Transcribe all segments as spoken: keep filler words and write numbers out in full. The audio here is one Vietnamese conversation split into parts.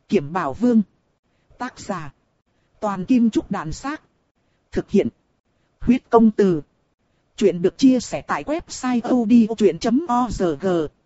Kiểm Bảo Vương. Tác giả. Toàn Kim Trúc Đàn Xác. Thực hiện. Huyết Công Từ. Chuyện được chia sẻ tại website odchuyện chấm org.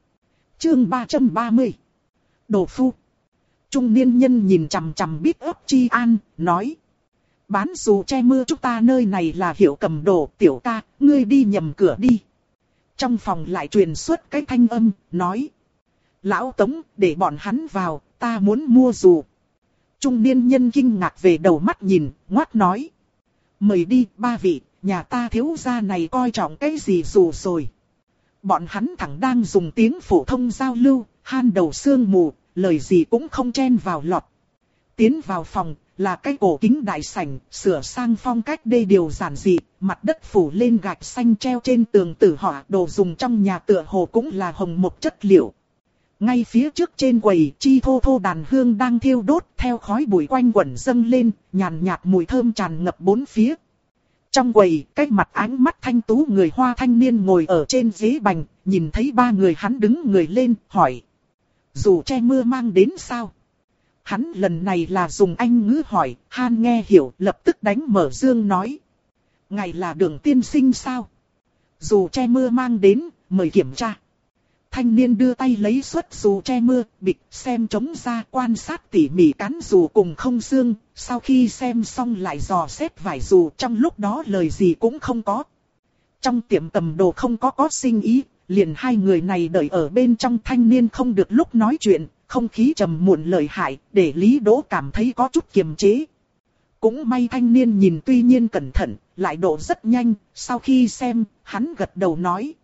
Chương ba trăm ba mươi. Đồ phu. Trung niên nhân nhìn chằm chằm Big ấp Chi An, nói. Bán dù che mưa chúng ta nơi này là hiệu cầm đồ, tiểu ca, ngươi đi nhầm cửa đi. Trong phòng lại truyền xuất cái thanh âm, nói. Lão Tống, để bọn hắn vào, ta muốn mua dù. Trung niên nhân kinh ngạc về đầu mắt nhìn, ngoác nói. Mời đi, ba vị, nhà ta thiếu gia này coi trọng cái gì dù rồi. Bọn hắn thẳng đang dùng tiếng phổ thông giao lưu, han đầu sương mù, lời gì cũng không chen vào lọt. Tiến vào phòng, là cái cổ kính đại sảnh, sửa sang phong cách đê điều giản dị, mặt đất phủ lên gạch xanh treo trên tường tử họa, đồ dùng trong nhà tựa hồ cũng là hồng một chất liệu. Ngay phía trước trên quầy, chi thô thô đàn hương đang thiêu đốt, theo khói bụi quanh quẩn dâng lên, nhàn nhạt mùi thơm tràn ngập bốn phía. Trong quầy, cái mặt ánh mắt thanh tú người Hoa thanh niên ngồi ở trên ghế bành, nhìn thấy ba người hắn đứng người lên, hỏi. Dù che mưa mang đến sao? Hắn lần này là dùng Anh ngữ hỏi, Han nghe hiểu, lập tức đánh mở dương nói. Ngài là Đường tiên sinh sao? Dù che mưa mang đến, mời kiểm tra. Thanh niên đưa tay lấy suất dù che mưa, bịch xem trống ra, quan sát tỉ mỉ cán dù cùng không xương, sau khi xem xong lại dò xét vải dù, trong lúc đó lời gì cũng không có. Trong tiệm cầm đồ không có có sinh ý, liền hai người này đợi ở bên trong. Thanh niên không được lúc nói chuyện, không khí trầm muộn lợi hại, để Lý Đỗ cảm thấy có chút kiềm chế. Cũng may thanh niên nhìn tuy nhiên cẩn thận, lại độ rất nhanh, sau khi xem, hắn gật đầu nói.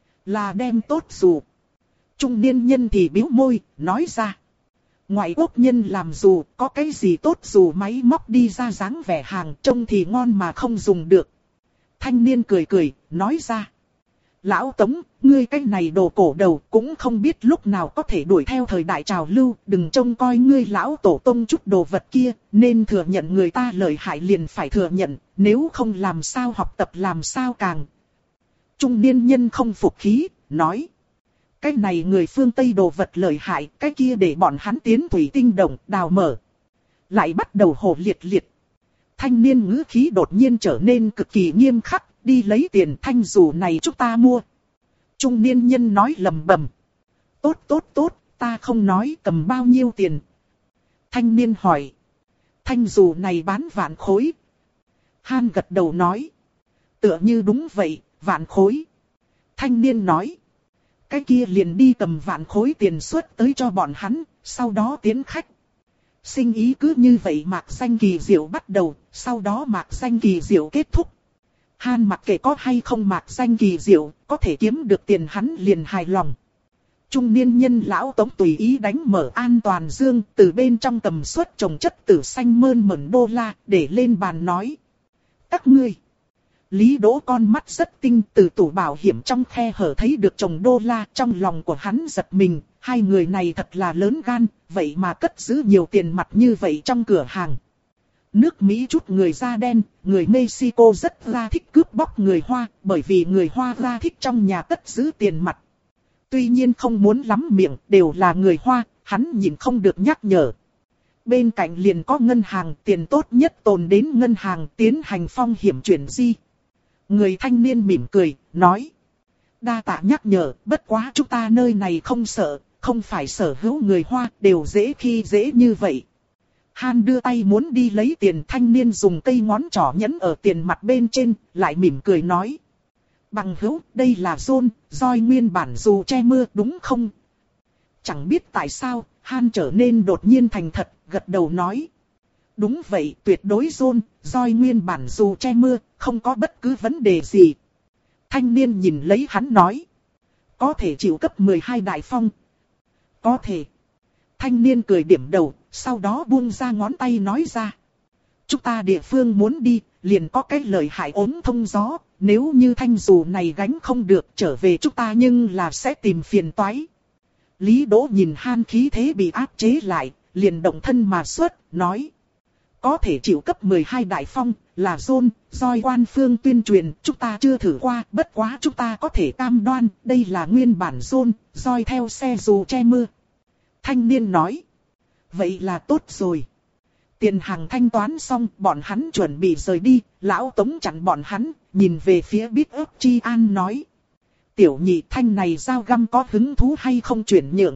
Là đem tốt dù. Trung niên nhân thì bĩu môi, nói ra. Ngoại quốc nhân làm dù, có cái gì tốt dù máy móc đi ra dáng vẻ hàng, trông thì ngon mà không dùng được. Thanh niên cười cười, nói ra. Lão Tống, ngươi cái này đồ cổ đầu cũng không biết lúc nào có thể đuổi theo thời đại trào lưu, đừng trông coi ngươi lão tổ tông chút đồ vật kia, nên thừa nhận người ta lợi hại liền phải thừa nhận, nếu không làm sao học tập làm sao càng. Trung niên nhân không phục khí, nói. Cái này người phương Tây đồ vật lợi hại, cái kia để bọn hắn tiến thủy tinh động, đào mở. Lại bắt đầu hồ liệt liệt. Thanh niên ngữ khí đột nhiên trở nên cực kỳ nghiêm khắc, đi lấy tiền thanh dù này chúng ta mua. Trung niên nhân nói lầm bầm. Tốt tốt tốt, ta không nói cầm bao nhiêu tiền. Thanh niên hỏi. Thanh dù này bán vạn khối. Han gật đầu nói. Tựa như đúng vậy, vạn khối. Thanh niên nói. Cái kia liền đi cầm vạn khối tiền xuất tới cho bọn hắn, sau đó tiến khách. Sinh ý cứ như vậy mạc danh kỳ diệu bắt đầu, sau đó mạc danh kỳ diệu kết thúc. Han mặc kệ có hay không mạc danh kỳ diệu, có thể kiếm được tiền hắn liền hài lòng. Trung niên nhân lão Tống tùy ý đánh mở an toàn dương, từ bên trong tầm suất trồng chất tử xanh mơn mởn đô la, để lên bàn nói. Các ngươi. Lý Đỗ con mắt rất tinh, từ tủ bảo hiểm trong khe hở thấy được chồng đô la, trong lòng của hắn giật mình, hai người này thật là lớn gan, vậy mà cất giữ nhiều tiền mặt như vậy trong cửa hàng. Nước Mỹ chút người da đen, người Mexico rất ra thích cướp bóc người Hoa, bởi vì người Hoa ra thích trong nhà cất giữ tiền mặt. Tuy nhiên không muốn lắm miệng, đều là người Hoa, hắn nhìn không được nhắc nhở. Bên cạnh liền có ngân hàng, tiền tốt nhất tồn đến ngân hàng tiến hành phong hiểm chuyển di. Người thanh niên mỉm cười, nói. Đa tạ nhắc nhở, bất quá chúng ta nơi này không sợ, không phải sở hữu người Hoa, đều dễ khi dễ như vậy. Han đưa tay muốn đi lấy tiền, thanh niên dùng cây ngón trỏ nhấn ở tiền mặt bên trên, lại mỉm cười nói. Bằng hữu, đây là John, roi nguyên bản dù che mưa đúng không? Chẳng biết tại sao, Han trở nên đột nhiên thành thật, gật đầu nói. Đúng vậy, tuyệt đối John, roi nguyên bản dù che mưa, không có bất cứ vấn đề gì. Thanh niên nhìn lấy hắn nói. Có thể chịu cấp mười hai đại phong. Có thể. Thanh niên cười điểm đầu, sau đó buông ra ngón tay nói ra. Chúng ta địa phương muốn đi, liền có cái lời hại ốm thông gió, nếu như thanh dù này gánh không được trở về chúng ta nhưng là sẽ tìm phiền toái. Lý Đỗ nhìn Han khí thế bị áp chế lại, liền động thân mà xuất, nói. Có thể chịu cấp mười hai đại phong, là John, roi quan phương tuyên truyền, chúng ta chưa thử qua, bất quá chúng ta có thể cam đoan, đây là nguyên bản John, roi theo xe dù che mưa. Thanh niên nói. vậy là tốt rồi. Tiền hàng thanh toán xong, bọn hắn chuẩn bị rời đi, lão Tống chặn bọn hắn, nhìn về phía Big Up Chi An nói. Tiểu nhị, thanh này dao găm có hứng thú hay không chuyển nhượng?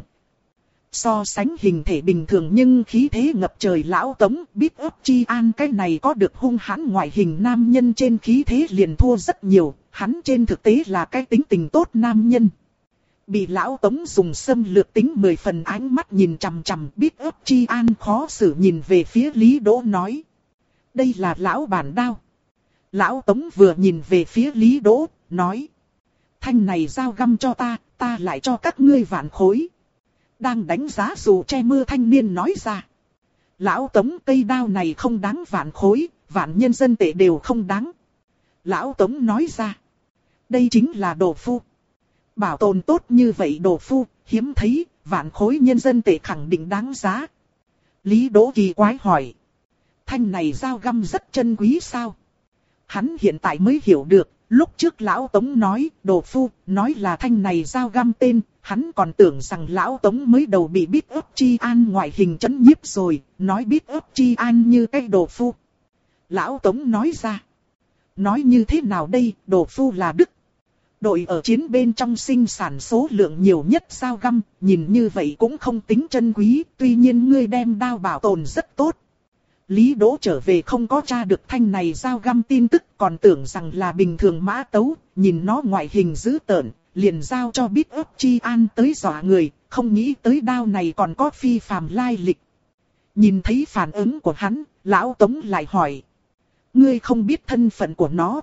So sánh hình thể bình thường nhưng khí thế ngập trời lão Tống, Big Up Chi An cái này có được hung hãn ngoại hình nam nhân trên khí thế liền thua rất nhiều, hắn trên thực tế là cái tính tình tốt nam nhân. Bị lão Tống dùng xâm lược tính mười phần ánh mắt nhìn chằm chằm, Big Up Chi An khó xử nhìn về phía Lý Đỗ nói. Đây là lão bản đao. Lão Tống vừa nhìn về phía Lý Đỗ, nói. Thanh này dao găm cho ta, ta lại cho các ngươi vạn khối. Đang đánh giá dù che mưa thanh niên nói ra. Lão Tống, cây đao này không đáng vạn khối, vạn nhân dân tệ đều không đáng. Lão Tống nói ra. Đây chính là đồ phu. Bảo tồn tốt như vậy đồ phu, hiếm thấy, vạn khối nhân dân tệ khẳng định đáng giá. Lý Đỗ kỳ quái hỏi. Thanh này dao găm rất chân quý sao? Hắn hiện tại mới hiểu được, lúc trước lão Tống nói, đồ phu, nói là thanh này dao găm tên, hắn còn tưởng rằng lão Tống mới đầu bị Big Up Chi An ngoại hình chấn nhiếp rồi, nói Big Up Chi An như cái đồ phu. Lão Tống nói ra. Nói như thế nào đây, đồ phu là Đức. Đội ở chiến bên trong sinh sản số lượng nhiều nhất dao găm, nhìn như vậy cũng không tính chân quý, tuy nhiên ngươi đem đao bảo tồn rất tốt. Lý Đỗ trở về không có tra được thanh này dao găm tin tức, còn tưởng rằng là bình thường mã tấu, nhìn nó ngoại hình dữ tợn, liền giao cho Big Up Chi An tới dọa người, không nghĩ tới đao này còn có phi phàm lai lịch. Nhìn thấy phản ứng của hắn, lão Tống lại hỏi. Ngươi không biết thân phận của nó.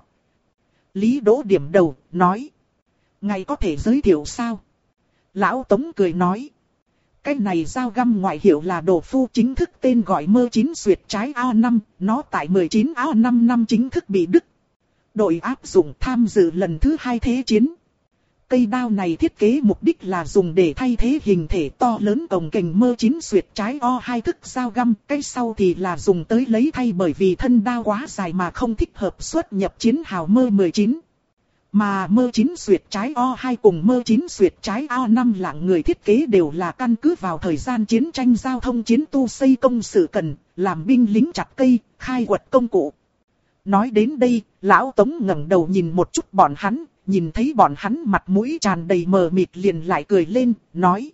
Lý Đỗ điểm đầu, nói. Ngài có thể giới thiệu sao? Lão Tống cười nói. Cái này dao găm ngoại hiệu là đồ phu, chính thức tên gọi mơ chín xuyệt trái A năm, nó tại mười chín A năm năm chính thức bị đứt. Đội áp dụng tham dự lần thứ hai thế chiến. Cây đao này thiết kế mục đích là dùng để thay thế hình thể to lớn cồng kềnh mơ chín xuyệt trái O hai thức dao găm, cái sau thì là dùng tới lấy thay bởi vì thân đao quá dài mà không thích hợp xuất nhập chiến hào mơ mười chín. Mà mơ chín xuyệt trái O hai cùng mơ chín xuyệt trái O năm lạng người thiết kế đều là căn cứ vào thời gian chiến tranh giao thông chiến tu xây công sự cần, làm binh lính chặt cây, khai quật công cụ. Nói đến đây, lão Tống ngẩng đầu nhìn một chút bọn hắn, nhìn thấy bọn hắn mặt mũi tràn đầy mờ mịt liền lại cười lên, nói.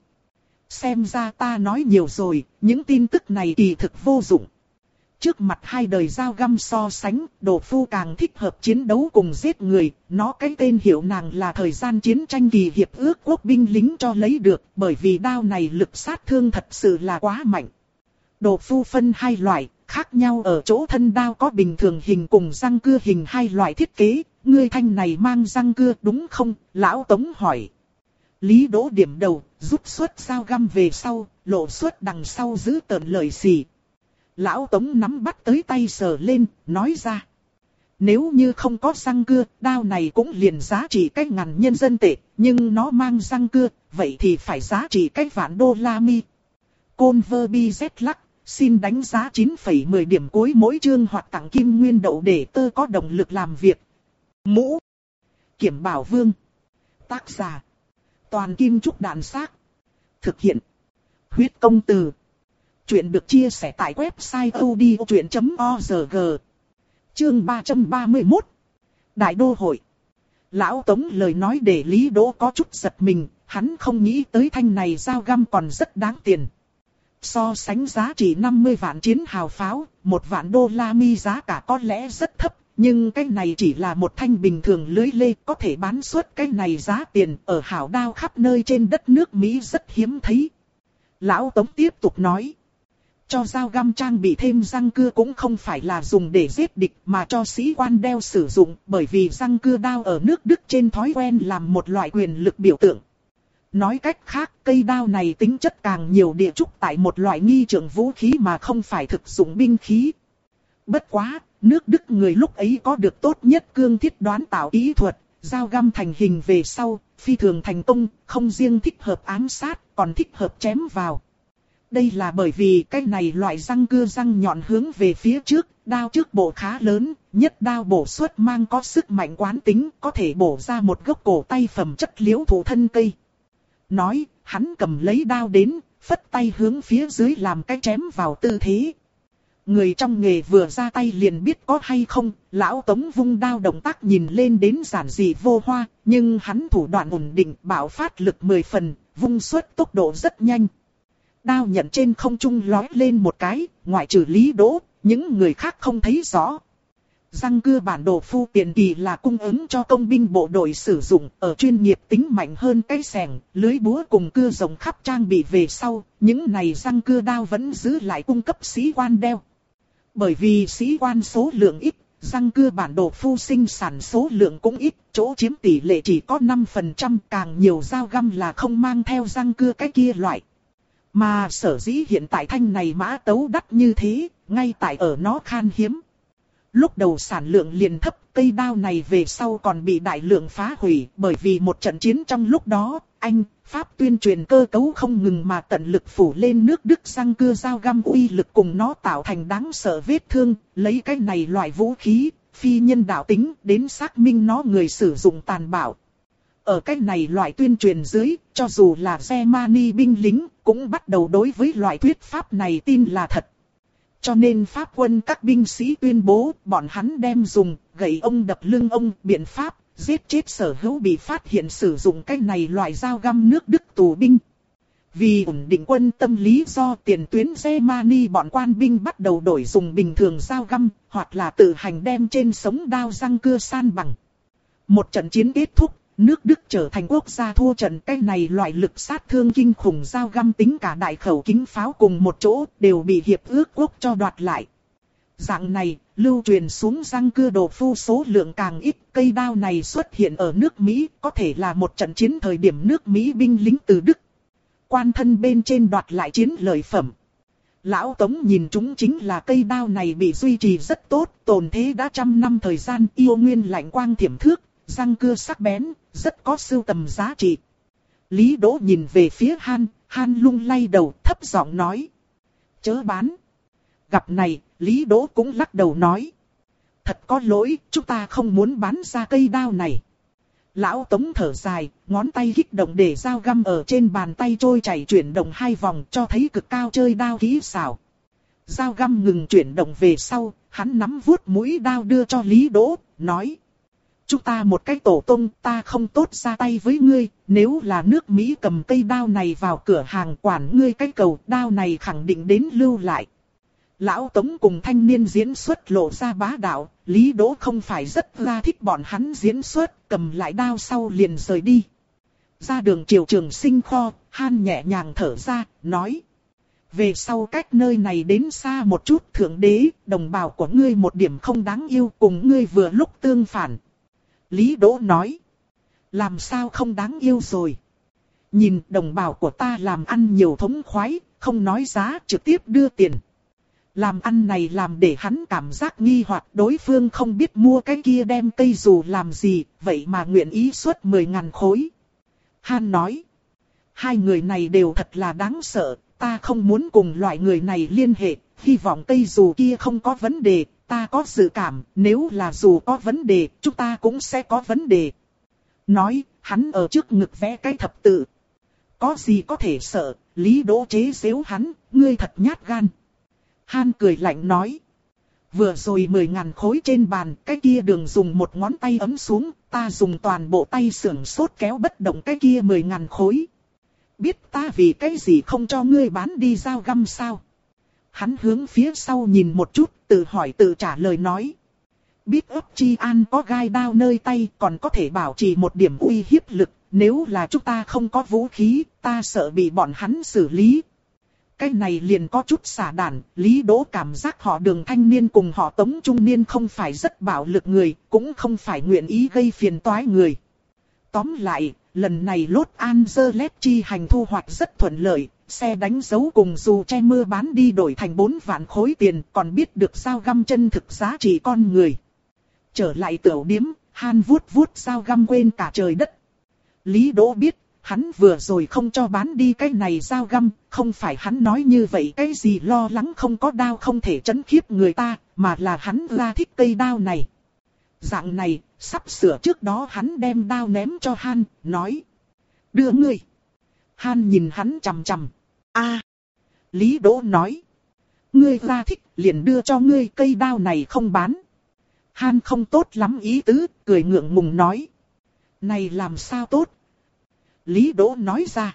Xem ra ta nói nhiều rồi, những tin tức này kỳ thực vô dụng. Trước mặt hai đời dao găm so sánh, đồ phu càng thích hợp chiến đấu cùng giết người, nó cái tên hiệu nàng là thời gian chiến tranh kỳ hiệp ước quốc binh lính cho lấy được, bởi vì đao này lực sát thương thật sự là quá mạnh. Đồ phu phân hai loại, khác nhau ở chỗ thân đao có bình thường hình cùng răng cưa hình hai loại thiết kế, ngươi thanh này mang răng cưa đúng không? Lão Tống hỏi. Lý Đỗ điểm đầu, rút xuất dao găm về sau, lộ xuất đằng sau giữ tợn lời xì. Lão Tống nắm bắt tới tay sờ lên, nói ra. Nếu như không có răng cưa, đao này cũng liền giá trị cái ngàn nhân dân tệ, nhưng nó mang răng cưa, vậy thì phải giá trị cái vạn đô la mi. Côn vơ bi z lắc, xin đánh giá chín phẩy mười điểm cuối mỗi chương hoặc tặng kim nguyên đậu để tơ có động lực làm việc. Mũ Kiểm Bảo Vương. Tác giả Toàn Kim Trúc Đạn Xác. Thực hiện Huyết Công Từ. Chuyện được chia sẻ tại website odchuyện chấm org. Chương ba trăm ba mươi mốt. Đại đô hội. Lão Tống lời nói để Lý Đỗ có chút giật mình, hắn không nghĩ tới thanh này dao găm còn rất đáng tiền. So sánh giá trị năm mươi vạn chiến hào pháo, một vạn đô la mi giá cả có lẽ rất thấp, nhưng cái này chỉ là một thanh bình thường lưới lê, có thể bán suất cái này giá tiền ở hảo đao khắp nơi trên đất nước Mỹ rất hiếm thấy. Lão Tống tiếp tục nói. Cho dao găm trang bị thêm răng cưa cũng không phải là dùng để giết địch mà cho sĩ quan đeo sử dụng, bởi vì răng cưa đao ở nước Đức trên thói quen làm một loại quyền lực biểu tượng. Nói cách khác, cây đao này tính chất càng nhiều địa trúc tại một loại nghi trượng vũ khí mà không phải thực dụng binh khí. Bất quá, nước Đức người lúc ấy có được tốt nhất cương thiết đoán tạo kỹ thuật, dao găm thành hình về sau, phi thường thành công, không riêng thích hợp ám sát, còn thích hợp chém vào. Đây là bởi vì cái này loại răng cưa răng nhọn hướng về phía trước, đao trước bộ khá lớn, nhất đao bổ suất mang có sức mạnh quán tính, có thể bổ ra một gốc cổ tay phẩm chất liễu thụ thân cây. Nói, hắn cầm lấy đao đến, phất tay hướng phía dưới làm cái chém vào tư thế. Người trong nghề vừa ra tay liền biết có hay không, lão Tống vung đao động tác nhìn lên đến giản dị vô hoa, nhưng hắn thủ đoạn ổn định, bạo phát lực mười phần, vung xuất tốc độ rất nhanh. Đao nhận trên không trung lói lên một cái, ngoại trừ Lý Đỗ, những người khác không thấy rõ. Răng cưa bản đồ phu tiền kỳ là cung ứng cho công binh bộ đội sử dụng, ở chuyên nghiệp tính mạnh hơn cái xẻng, lưới búa cùng cưa rồng khắp trang bị về sau, những này răng cưa đao vẫn giữ lại cung cấp sĩ quan đeo. Bởi vì sĩ quan số lượng ít, răng cưa bản đồ phu sinh sản số lượng cũng ít, chỗ chiếm tỷ lệ chỉ có năm phần trăm, càng nhiều dao găm là không mang theo răng cưa cái kia loại. Mà sở dĩ hiện tại thanh này mã tấu đắt như thế, ngay tại ở nó khan hiếm. Lúc đầu sản lượng liền thấp, cây đao này về sau còn bị đại lượng phá hủy, bởi vì một trận chiến trong lúc đó, Anh, Pháp tuyên truyền cơ cấu không ngừng mà tận lực phủ lên nước Đức răng cưa dao găm uy lực cùng nó tạo thành đáng sợ vết thương, lấy cái này loại vũ khí, phi nhân đạo tính đến xác minh nó người sử dụng tàn bạo. Ở cái này loại tuyên truyền dưới, cho dù là Germany binh lính, cũng bắt đầu đối với loại thuyết pháp này tin là thật. Cho nên Pháp quân các binh sĩ tuyên bố, bọn hắn đem dùng, gậy ông đập lưng ông, biện pháp, giết chết sở hữu bị phát hiện sử dụng cái này loại dao găm nước Đức tù binh. Vì ổn định quân tâm lý do tiền tuyến Germany bọn quan binh bắt đầu đổi dùng bình thường dao găm, hoặc là tự hành đem trên sống đao răng cưa san bằng. Một trận chiến kết thúc, nước Đức trở thành quốc gia thua trận, cái này loại lực sát thương kinh khủng dao găm tính cả đại khẩu kính pháo cùng một chỗ đều bị hiệp ước quốc cho đoạt lại. Dạng này, lưu truyền xuống răng cưa đồ phu số lượng càng ít, cây đao này xuất hiện ở nước Mỹ, có thể là một trận chiến thời điểm nước Mỹ binh lính từ Đức quan thân bên trên đoạt lại chiến lợi phẩm. Lão Tống nhìn chúng chính là cây đao này bị duy trì rất tốt, tồn thế đã trăm năm thời gian, yêu nguyên lạnh quang thiểm thước, răng cưa sắc bén, rất có sưu tầm giá trị. Lý Đỗ nhìn về phía Han, Han lung lay đầu, thấp giọng nói: chớ bán. Gặp này, Lý Đỗ cũng lắc đầu nói: thật có lỗi, chúng ta không muốn bán ra cây đao này. Lão Tống thở dài, ngón tay kích động để dao găm ở trên bàn tay trôi chảy chuyển động hai vòng, cho thấy cực cao chơi đao kỹ xảo. Dao găm ngừng chuyển động về sau, hắn nắm vuốt mũi đao đưa cho Lý Đỗ, nói: chúng ta một cái tổ tông, ta không tốt ra tay với ngươi, nếu là nước Mỹ cầm cây đao này vào cửa hàng quản ngươi cái cầu, đao này khẳng định đến lưu lại. Lão Tống cùng thanh niên diễn xuất lộ ra bá đạo, Lý Đỗ không phải rất ra thích bọn hắn diễn xuất, cầm lại đao sau liền rời đi. Ra đường Triều Trường Sinh kho, Han nhẹ nhàng thở ra, nói: về sau cách nơi này đến xa một chút, thượng đế, đồng bào của ngươi một điểm không đáng yêu, cùng ngươi vừa lúc tương phản. Lý Đỗ nói: làm sao không đáng yêu rồi? Nhìn đồng bào của ta làm ăn nhiều thống khoái, không nói giá, trực tiếp đưa tiền. Làm ăn này làm để hắn cảm giác nghi hoặc, đối phương không biết mua cái kia đem cây dù làm gì, vậy mà nguyện ý xuất mười ngàn khối. Han nói: hai người này đều thật là đáng sợ, ta không muốn cùng loại người này liên hệ, hy vọng cây dù kia không có vấn đề, ta có dự cảm, nếu là dù có vấn đề, chúng ta cũng sẽ có vấn đề. Nói, hắn ở trước ngực vẽ cái thập tự. Có gì có thể sợ, Lý Đỗ chế giễu hắn, ngươi thật nhát gan. Han cười lạnh nói: vừa rồi mười ngàn khối trên bàn, cái kia Đường dùng một ngón tay ấm xuống, ta dùng toàn bộ tay sưởng sốt kéo bất động cái kia mười ngàn khối. Biết ta vì cái gì không cho ngươi bán đi dao găm sao? Hắn hướng phía sau nhìn một chút, tự hỏi tự trả lời nói: biết ấp chi an có gai đao nơi tay, còn có thể bảo trì một điểm uy hiếp lực, nếu là chúng ta không có vũ khí, ta sợ bị bọn hắn xử lý. Cái này liền có chút xả đản, Lý Đỗ cảm giác họ Đường thanh niên cùng họ Tống trung niên không phải rất bạo lực người, cũng không phải nguyện ý gây phiền toái người. Tóm lại, lần này Los Angeles chi hành thu hoạch rất thuận lợi, xe đánh dấu cùng dù che mưa bán đi đổi thành bốn vạn khối tiền, còn biết được dao găm chân thực giá trị con người. Trở lại tửu điếm, Han vuốt vuốt dao găm quên cả trời đất. Lý Đỗ biết, hắn vừa rồi không cho bán đi cái này dao găm, không phải hắn nói như vậy cái gì lo lắng không có đao không thể trấn khiếp người ta, mà là hắn ra thích cây đao này. Dạng này, sắp sửa trước đó hắn đem đao ném cho Han, nói: đưa ngươi. Han nhìn hắn chằm chằm. A. Lý Đỗ nói. Ngươi ra thích liền đưa cho ngươi cây đao này không bán. Han không tốt lắm ý tứ, cười ngượng ngùng nói. Này làm sao tốt? Lý Đỗ nói ra.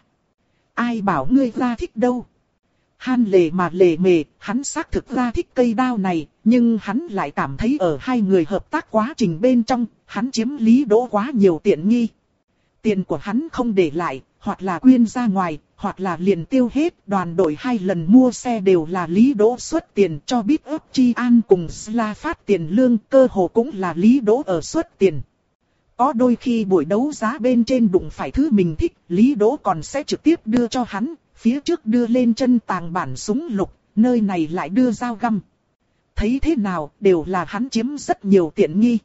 Ai bảo ngươi ra thích đâu? Han lề mà lề mề, hắn xác thực ra thích cây đao này, nhưng hắn lại cảm thấy ở hai người hợp tác quá trình bên trong, hắn chiếm Lý Đỗ quá nhiều tiện nghi. Tiền của hắn không để lại, hoặc là quyên ra ngoài, hoặc là liền tiêu hết. Đoàn đội hai lần mua xe đều là Lý Đỗ xuất tiền cho Bit Up Chi An cùng Sla phát tiền lương, cơ hồ cũng là Lý Đỗ ở xuất tiền. Có đôi khi buổi đấu giá bên trên đụng phải thứ mình thích, Lý Đỗ còn sẽ trực tiếp đưa cho hắn, phía trước đưa lên chân tàng bản súng lục, nơi này lại đưa dao găm. Thấy thế nào đều là hắn chiếm rất nhiều tiện nghi.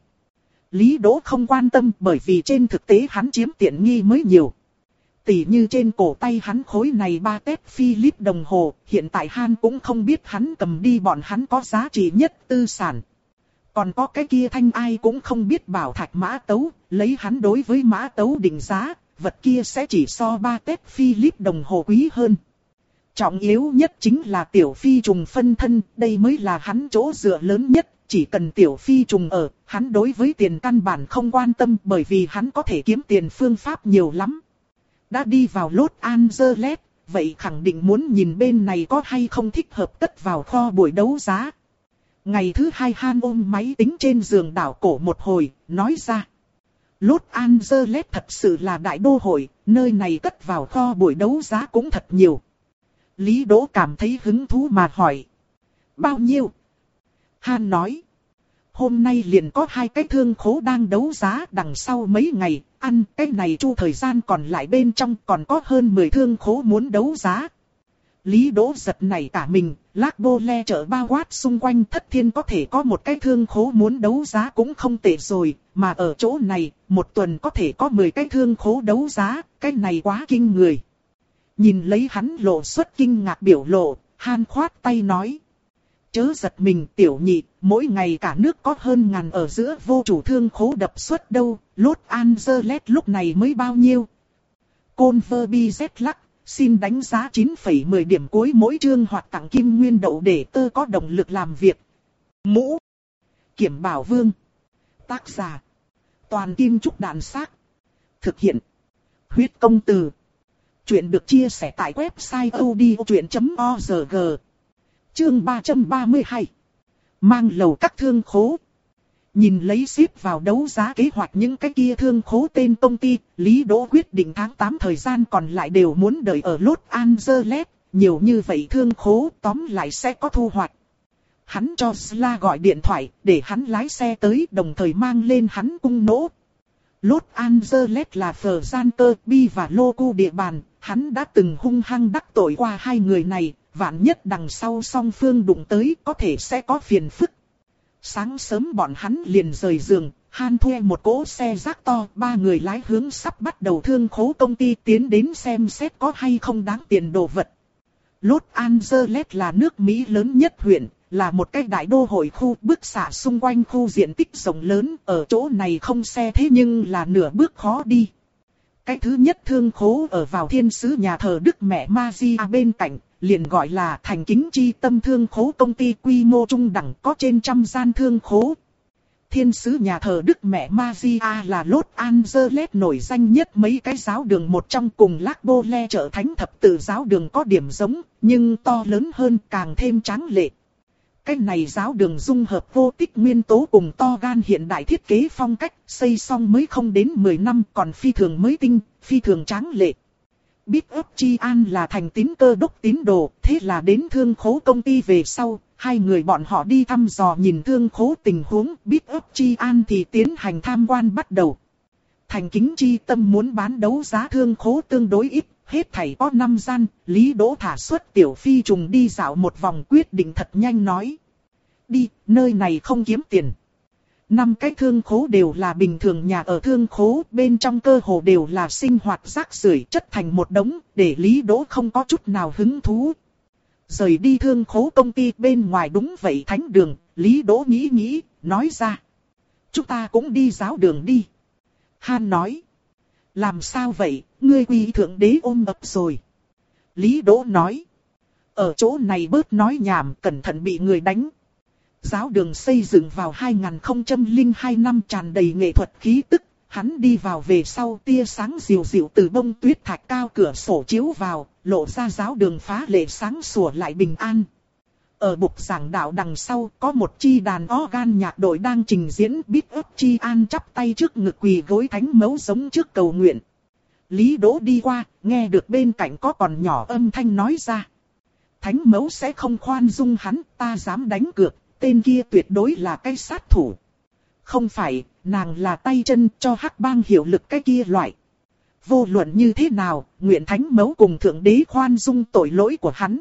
Lý Đỗ không quan tâm bởi vì trên thực tế hắn chiếm tiện nghi mới nhiều. Tỉ như trên cổ tay hắn khối này ba tép Philip đồng hồ, hiện tại Han cũng không biết hắn cầm đi bọn hắn có giá trị nhất tư sản. Còn có cái kia thanh ai cũng không biết bảo thạch mã tấu, lấy hắn đối với mã tấu định giá, vật kia sẽ chỉ so ba tép Philip đồng hồ quý hơn. Trọng yếu nhất chính là tiểu phi trùng phân thân, đây mới là hắn chỗ dựa lớn nhất, chỉ cần tiểu phi trùng ở, hắn đối với tiền căn bản không quan tâm bởi vì hắn có thể kiếm tiền phương pháp nhiều lắm. Đã đi vào Los Angeles, vậy khẳng định muốn nhìn bên này có hay không thích hợp cất vào kho buổi đấu giá. Ngày thứ hai Han ôm máy tính trên giường đảo cổ một hồi, nói ra. Los Angeles thật sự là đại đô hội, nơi này cất vào kho buổi đấu giá cũng thật nhiều. Lý Đỗ cảm thấy hứng thú mà hỏi. Bao nhiêu? Han nói. Hôm nay liền có hai cái thương khố đang đấu giá, đằng sau mấy ngày, ăn cái này chu thời gian còn lại bên trong còn có hơn mười thương khố muốn đấu giá. Lý Đỗ giật nảy cả mình, Lác Bô Le chợ bao quát xung quanh Thất Thiên có thể có một cái thương khố muốn đấu giá cũng không tệ rồi, mà ở chỗ này, một tuần có thể có mười cái thương khố đấu giá, cái này quá kinh người. Nhìn lấy hắn lộ xuất kinh ngạc biểu lộ, Han khoát tay nói. Chớ giật mình tiểu nhị, mỗi ngày cả nước có hơn ngàn ở giữa vô chủ thương khố đập xuất đâu, Los Angeles lúc này mới bao nhiêu. Converbi Z lắc, xin đánh giá chín phẩy mười điểm cuối mỗi chương hoặc tặng kim nguyên đậu để tơ có động lực làm việc. Mũ Kiểm Bảo Vương. Tác giả Toàn Kim Trúc Đạn Xác. Thực hiện Huyết Công Từ. Chuyện được chia sẻ tại website odchuyện chấm org. Chương ba trăm ba mươi hai. Mang lầu các thương khố. Nhìn lấy ship vào đấu giá kế hoạch những cái kia thương khố tên công ty, Lý Đỗ quyết định tháng tám thời gian còn lại đều muốn đợi ở Los Angeles, nhiều như vậy thương khố tóm lại sẽ có thu hoạch. Hắn cho Sla gọi điện thoại để hắn lái xe tới đồng thời mang lên hắn cung nỗ. Los Angeles là phở gian cơ, bi và lô cu địa bàn, hắn đã từng hung hăng đắc tội qua hai người này, vạn nhất đằng sau song phương đụng tới có thể sẽ có phiền phức. Sáng sớm bọn hắn liền rời giường, Han thuê một cỗ xe rác to, ba người lái hướng sắp bắt đầu thương khố công ty tiến đến xem xét có hay không đáng tiền đồ vật. Los Angeles là nước Mỹ lớn nhất huyện, là một cái đại đô hội khu bức xạ xung quanh khu diện tích rộng lớn, ở chỗ này không xe thế nhưng là nửa bước khó đi. Cái thứ nhất thương khố ở vào thiên sứ nhà thờ Đức Mẹ Maria bên cạnh, liền gọi là Thành Kính Chi Tâm thương khố công ty quy mô trung đẳng có trên trăm gian thương khố. Thiên sứ nhà thờ Đức Mẹ Maria là Los Angeles nổi danh nhất mấy cái giáo đường một trong, cùng Lác Bô Le chợ thánh thập tự giáo đường có điểm giống, nhưng to lớn hơn càng thêm tráng lệ. Cái này giáo đường dung hợp vô tích nguyên tố cùng to gan hiện đại thiết kế phong cách, xây xong mới không đến mười năm còn phi thường mới tinh, phi thường tráng lệ. Bit Up Chi An là thành tín cơ đốc tín đồ, thế là đến thương khố công ty về sau, hai người bọn họ đi thăm dò nhìn thương khố tình huống, Bit Up Chi An thì tiến hành tham quan bắt đầu. Thành Kính Chi Tâm muốn bán đấu giá thương khố tương đối ít, hết thảy có năm gian, Lý Đỗ thả xuất tiểu phi trùng đi dạo một vòng quyết định thật nhanh nói. Đi, nơi này không kiếm tiền. Năm cái thương khố đều là bình thường nhà ở thương khố, bên trong cơ hồ đều là sinh hoạt rác rưởi chất thành một đống, để Lý Đỗ không có chút nào hứng thú. Rời đi thương khố công ty bên ngoài đúng vậy thánh đường, Lý Đỗ nghĩ nghĩ, nói ra. Chúng ta cũng đi giáo đường đi. Han nói. Làm sao vậy, ngươi quy thượng đế ôm ấp rồi. Lý Đỗ nói. Ở chỗ này bớt nói nhảm, cẩn thận bị người đánh. Giáo đường xây dựng vào hai nghìn không trăm lẻ hai năm tràn đầy nghệ thuật khí tức. Hắn đi vào về sau tia sáng dịu dịu từ bông tuyết thạch cao cửa sổ chiếu vào, lộ ra giáo đường phá lệ sáng sủa lại bình an. Ở bục giảng đạo đằng sau có một chi đàn organ nhạc đội đang trình diễn Big Up Chi An chắp tay trước ngực quỳ gối thánh mẫu giống trước cầu nguyện. Lý Đỗ đi qua, nghe được bên cạnh có còn nhỏ âm thanh nói ra. Thánh mẫu sẽ không khoan dung hắn, ta dám đánh cược, tên kia tuyệt đối là cái sát thủ. Không phải, nàng là tay chân cho hắc bang hiệu lực cái kia loại. Vô luận như thế nào, nguyện thánh mẫu cùng thượng đế khoan dung tội lỗi của hắn.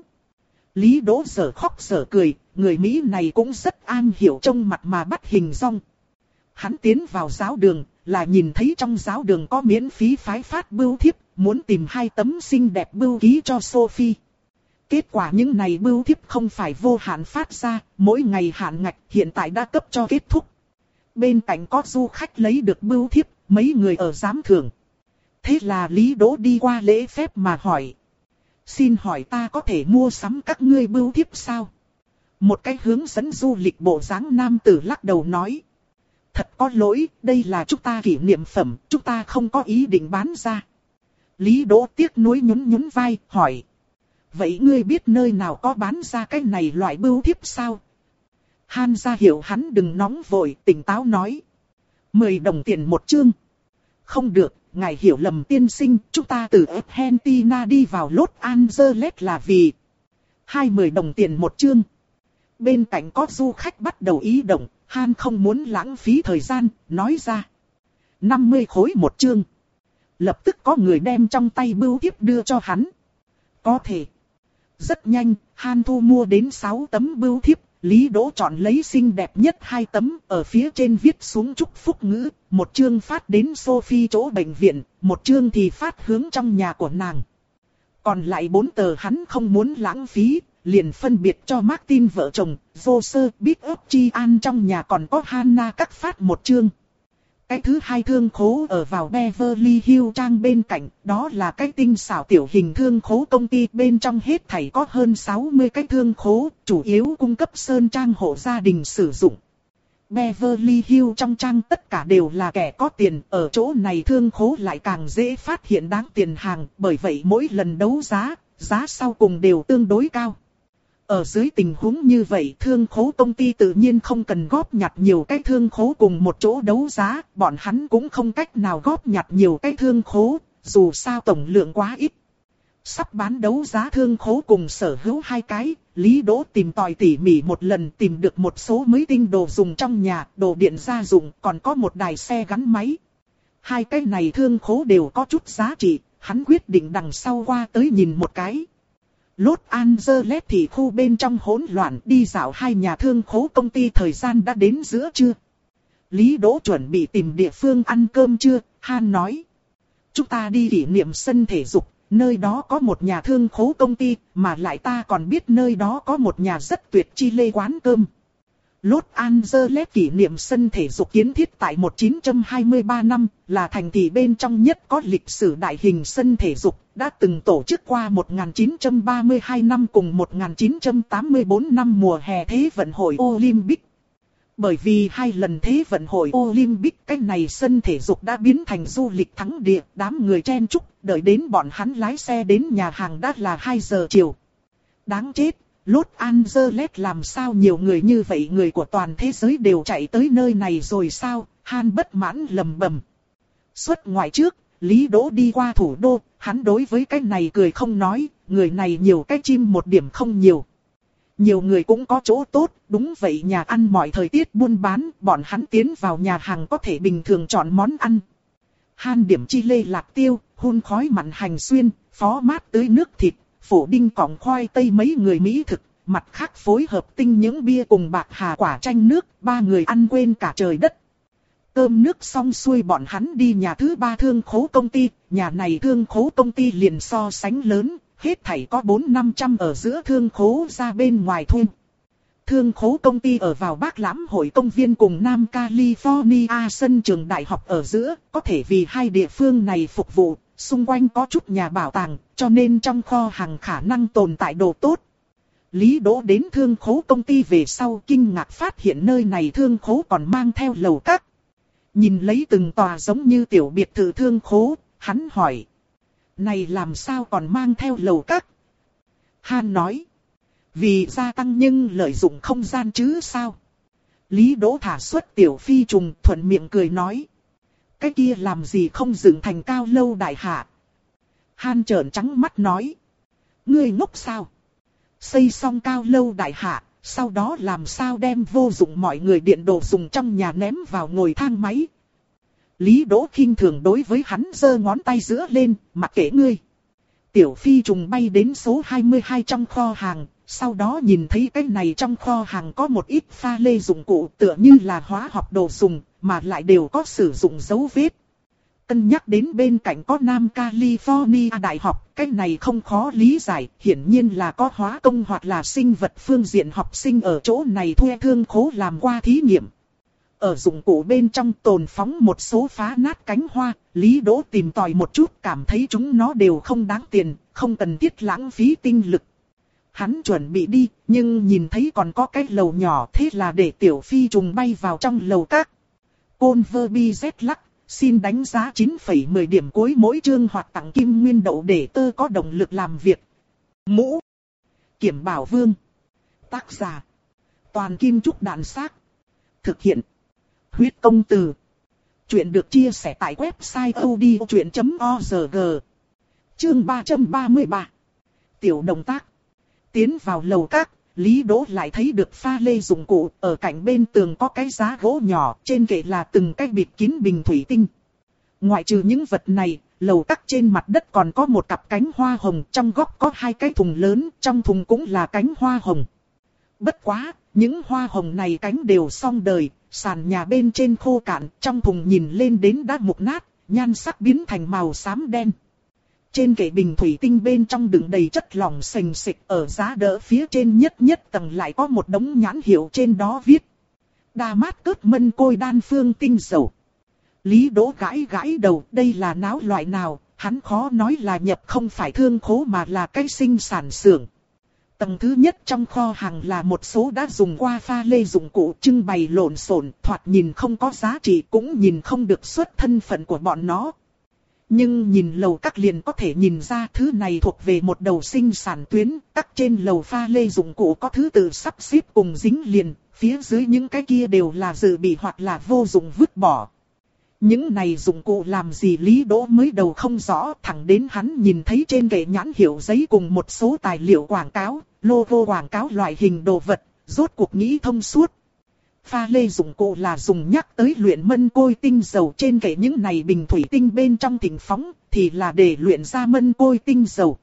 Lý Đỗ giờ khóc giờ cười, người Mỹ này cũng rất an hiểu trông mặt mà bắt hình dong. Hắn tiến vào giáo đường, là nhìn thấy trong giáo đường có miễn phí phái phát bưu thiếp, muốn tìm hai tấm xinh đẹp bưu ký cho Sophie. Kết quả những này bưu thiếp không phải vô hạn phát ra, mỗi ngày hạn ngạch hiện tại đã cấp cho kết thúc. Bên cạnh có du khách lấy được bưu thiếp, mấy người ở giám thưởng. Thế là Lý Đỗ đi qua lễ phép mà hỏi. Xin hỏi ta có thể mua sắm các ngươi bưu thiếp sao? Một cái hướng dẫn du lịch bộ dáng nam tử lắc đầu nói. Thật có lỗi, đây là chúng ta kỷ niệm phẩm, chúng ta không có ý định bán ra. Lý Đỗ tiếc nuối nhún nhún vai, hỏi. Vậy ngươi biết nơi nào có bán ra cái này loại bưu thiếp sao? Han ra hiểu hắn đừng nóng vội, tỉnh táo nói. Mười đồng tiền một chương. Không được, ngài hiểu lầm tiên sinh, chúng ta từ Argentina đi vào Los Angeles là vì hai mươi đồng tiền một chương. Bên cạnh có du khách bắt đầu ý động, Han không muốn lãng phí thời gian, nói ra. năm mươi khối một chương. Lập tức có người đem trong tay bưu thiếp đưa cho hắn. Có thể. Rất nhanh, Han thu mua đến sáu tấm bưu thiếp. Lý Đỗ chọn lấy xinh đẹp nhất hai tấm, ở phía trên viết xuống chúc phúc ngữ, một chương phát đến Sophie chỗ bệnh viện, một chương thì phát hướng trong nhà của nàng. Còn lại bốn tờ hắn không muốn lãng phí, liền phân biệt cho Martin vợ chồng, Joseph Big Up Chi An trong nhà còn có Hannah cắt phát một chương. Cái thứ hai thương khố ở vào Beverly Hills trang bên cạnh, đó là cái tinh xảo tiểu hình thương khố công ty, bên trong hết thảy có hơn sáu mươi cái thương khố, chủ yếu cung cấp sơn trang hộ gia đình sử dụng. Beverly Hills trong trang tất cả đều là kẻ có tiền, ở chỗ này thương khố lại càng dễ phát hiện đáng tiền hàng, bởi vậy mỗi lần đấu giá, giá sau cùng đều tương đối cao. Ở dưới tình huống như vậy thương khố công ty tự nhiên không cần góp nhặt nhiều cái thương khố cùng một chỗ đấu giá, bọn hắn cũng không cách nào góp nhặt nhiều cái thương khố, dù sao tổng lượng quá ít. Sắp bán đấu giá thương khố cùng sở hữu hai cái, Lý Đỗ tìm tòi tỉ mỉ một lần tìm được một số mới tinh đồ dùng trong nhà, đồ điện gia dụng, còn có một đài xe gắn máy. Hai cái này thương khố đều có chút giá trị, hắn quyết định đằng sau qua tới nhìn một cái. Los Angeles thì khu bên trong hỗn loạn, đi dạo hai nhà thương khố công ty thời gian đã đến giữa trưa. Lý Đỗ chuẩn bị tìm địa phương ăn cơm trưa, Han nói. Chúng ta đi kỷ niệm sân thể dục, nơi đó có một nhà thương khố công ty, mà lại ta còn biết nơi đó có một nhà rất tuyệt chi lê quán cơm. Los Angeles kỷ niệm sân thể dục kiến thiết tại một nghìn chín trăm hai mươi ba năm, là thành thị bên trong nhất có lịch sử đại hình sân thể dục, đã từng tổ chức qua một nghìn chín trăm ba mươi hai năm cùng một nghìn chín trăm tám mươi tư năm mùa hè Thế vận hội Olympic. Bởi vì hai lần Thế vận hội Olympic, cái này sân thể dục đã biến thành du lịch thắng địa, đám người chen chúc, đợi đến bọn hắn lái xe đến nhà hàng đã là hai giờ chiều. Đáng chết! Los Angeles làm sao nhiều người như vậy, người của toàn thế giới đều chạy tới nơi này rồi sao? Han bất mãn lầm bầm. Xuất ngoại trước, Lý Đỗ đi qua thủ đô, hắn đối với cái này cười không nói, người này nhiều cái chim một điểm không nhiều. Nhiều người cũng có chỗ tốt, đúng vậy, nhà ăn mọi thời tiết buôn bán, bọn hắn tiến vào nhà hàng có thể bình thường chọn món ăn. Han điểm chi lê lạc tiêu, hun khói mặn hành xuyên, phó mát tưới nước thịt. Phủ đinh cọng khoai tây mấy người Mỹ thực, mặt khác phối hợp tinh những bia cùng bạc hà quả chanh nước, ba người ăn quên cả trời đất. Cơm nước xong xuôi bọn hắn đi nhà thứ ba thương khố công ty, nhà này thương khố công ty liền so sánh lớn, hết thảy có bốn năm trăm ở giữa thương khố ra bên ngoài thuê. Thương khố công ty ở vào Bắc Lãm hội công viên cùng Nam California sân trường đại học ở giữa, có thể vì hai địa phương này phục vụ. xung quanh có chút nhà bảo tàng, cho nên trong kho hàng khả năng tồn tại đồ tốt. Lý Đỗ đến thương khố công ty về sau kinh ngạc phát hiện nơi này thương khố còn mang theo lầu các. Nhìn lấy từng tòa giống như tiểu biệt thự thương khố, hắn hỏi. Này làm sao còn mang theo lầu các? Han nói. Vì gia tăng nhưng lợi dụng không gian chứ sao? Lý Đỗ thả xuất tiểu phi trùng thuận miệng cười nói. Cái kia làm gì không dựng thành cao lâu đại hạ? Han trợn trắng mắt nói. Ngươi ngốc sao? Xây xong cao lâu đại hạ, sau đó làm sao đem vô dụng mọi người điện đồ dùng trong nhà ném vào ngồi thang máy. Lý Đỗ khinh thường đối với hắn giơ ngón tay giữa lên, mặc kệ ngươi. Tiểu phi trùng bay đến số hai mươi hai trong kho hàng, sau đó nhìn thấy cái này trong kho hàng có một ít pha lê dụng cụ tựa như là hóa học đồ dùng, mà lại đều có sử dụng dấu vết. Cân nhắc đến bên cạnh có Nam California Đại học, cái này không khó lý giải, hiển nhiên là có hóa công hoặc là sinh vật phương diện học sinh ở chỗ này thuê thương khố làm qua thí nghiệm. Ở dụng cụ bên trong tồn phóng một số phá nát cánh hoa, Lý Đỗ tìm tòi một chút cảm thấy chúng nó đều không đáng tiền, không cần thiết lãng phí tinh lực. Hắn chuẩn bị đi, nhưng nhìn thấy còn có cái lầu nhỏ, thế là để tiểu phi trùng bay vào trong lầu các. Converbi Z lắc, xin đánh giá chín phẩy mười điểm cuối mỗi chương hoặc tặng kim nguyên đậu để tơ có động lực làm việc. Mũ Kiểm Bảo Vương. Tác giả Toàn Kim Trúc Đạn Xác. Thực hiện Huyết Công Từ. Chuyện được chia sẻ tại website odchuyện chấm org. Chương ba trăm ba mươi ba. Tiểu động tác. Tiến vào lầu các, Lý Đỗ lại thấy được pha lê dụng cụ, ở cạnh bên tường có cái giá gỗ nhỏ, trên kệ là từng cái bịt kín bình thủy tinh. Ngoại trừ những vật này, lầu các trên mặt đất còn có một cặp cánh hoa hồng, trong góc có hai cái thùng lớn, trong thùng cũng là cánh hoa hồng. Bất quá, những hoa hồng này cánh đều xong đời, sàn nhà bên trên khô cạn, trong thùng nhìn lên đến đã mục nát, nhan sắc biến thành màu xám đen. Trên kệ bình thủy tinh bên trong đựng đầy chất lỏng sền sệt, ở giá đỡ phía trên nhất nhất tầng lại có một đống nhãn hiệu trên đó viết. Damascus mân côi đan phương tinh dầu. Lý Đỗ gãi gãi đầu, đây là náo loại nào, hắn khó nói là nhập không phải thương khố mà là cái sinh sản xưởng. Tầng thứ nhất trong kho hàng là một số đã dùng qua pha lê dụng cụ trưng bày lộn xộn, thoạt nhìn không có giá trị cũng nhìn không được xuất thân phận của bọn nó. Nhưng nhìn lầu các liền có thể nhìn ra thứ này thuộc về một đầu sinh sản tuyến, các trên lầu pha lê dụng cụ có thứ tự sắp xếp cùng dính liền, phía dưới những cái kia đều là dự bị hoặc là vô dụng vứt bỏ. Những này dụng cụ làm gì Lý Đỗ mới đầu không rõ, thẳng đến hắn nhìn thấy trên kệ nhãn hiệu giấy cùng một số tài liệu quảng cáo, logo quảng cáo loại hình đồ vật, rốt cuộc nghĩ thông suốt. Pha lê dụng cụ là dùng nhắc tới luyện mân côi tinh dầu, trên kệ những này bình thủy tinh bên trong thỉnh phóng, thì là để luyện ra mân côi tinh dầu.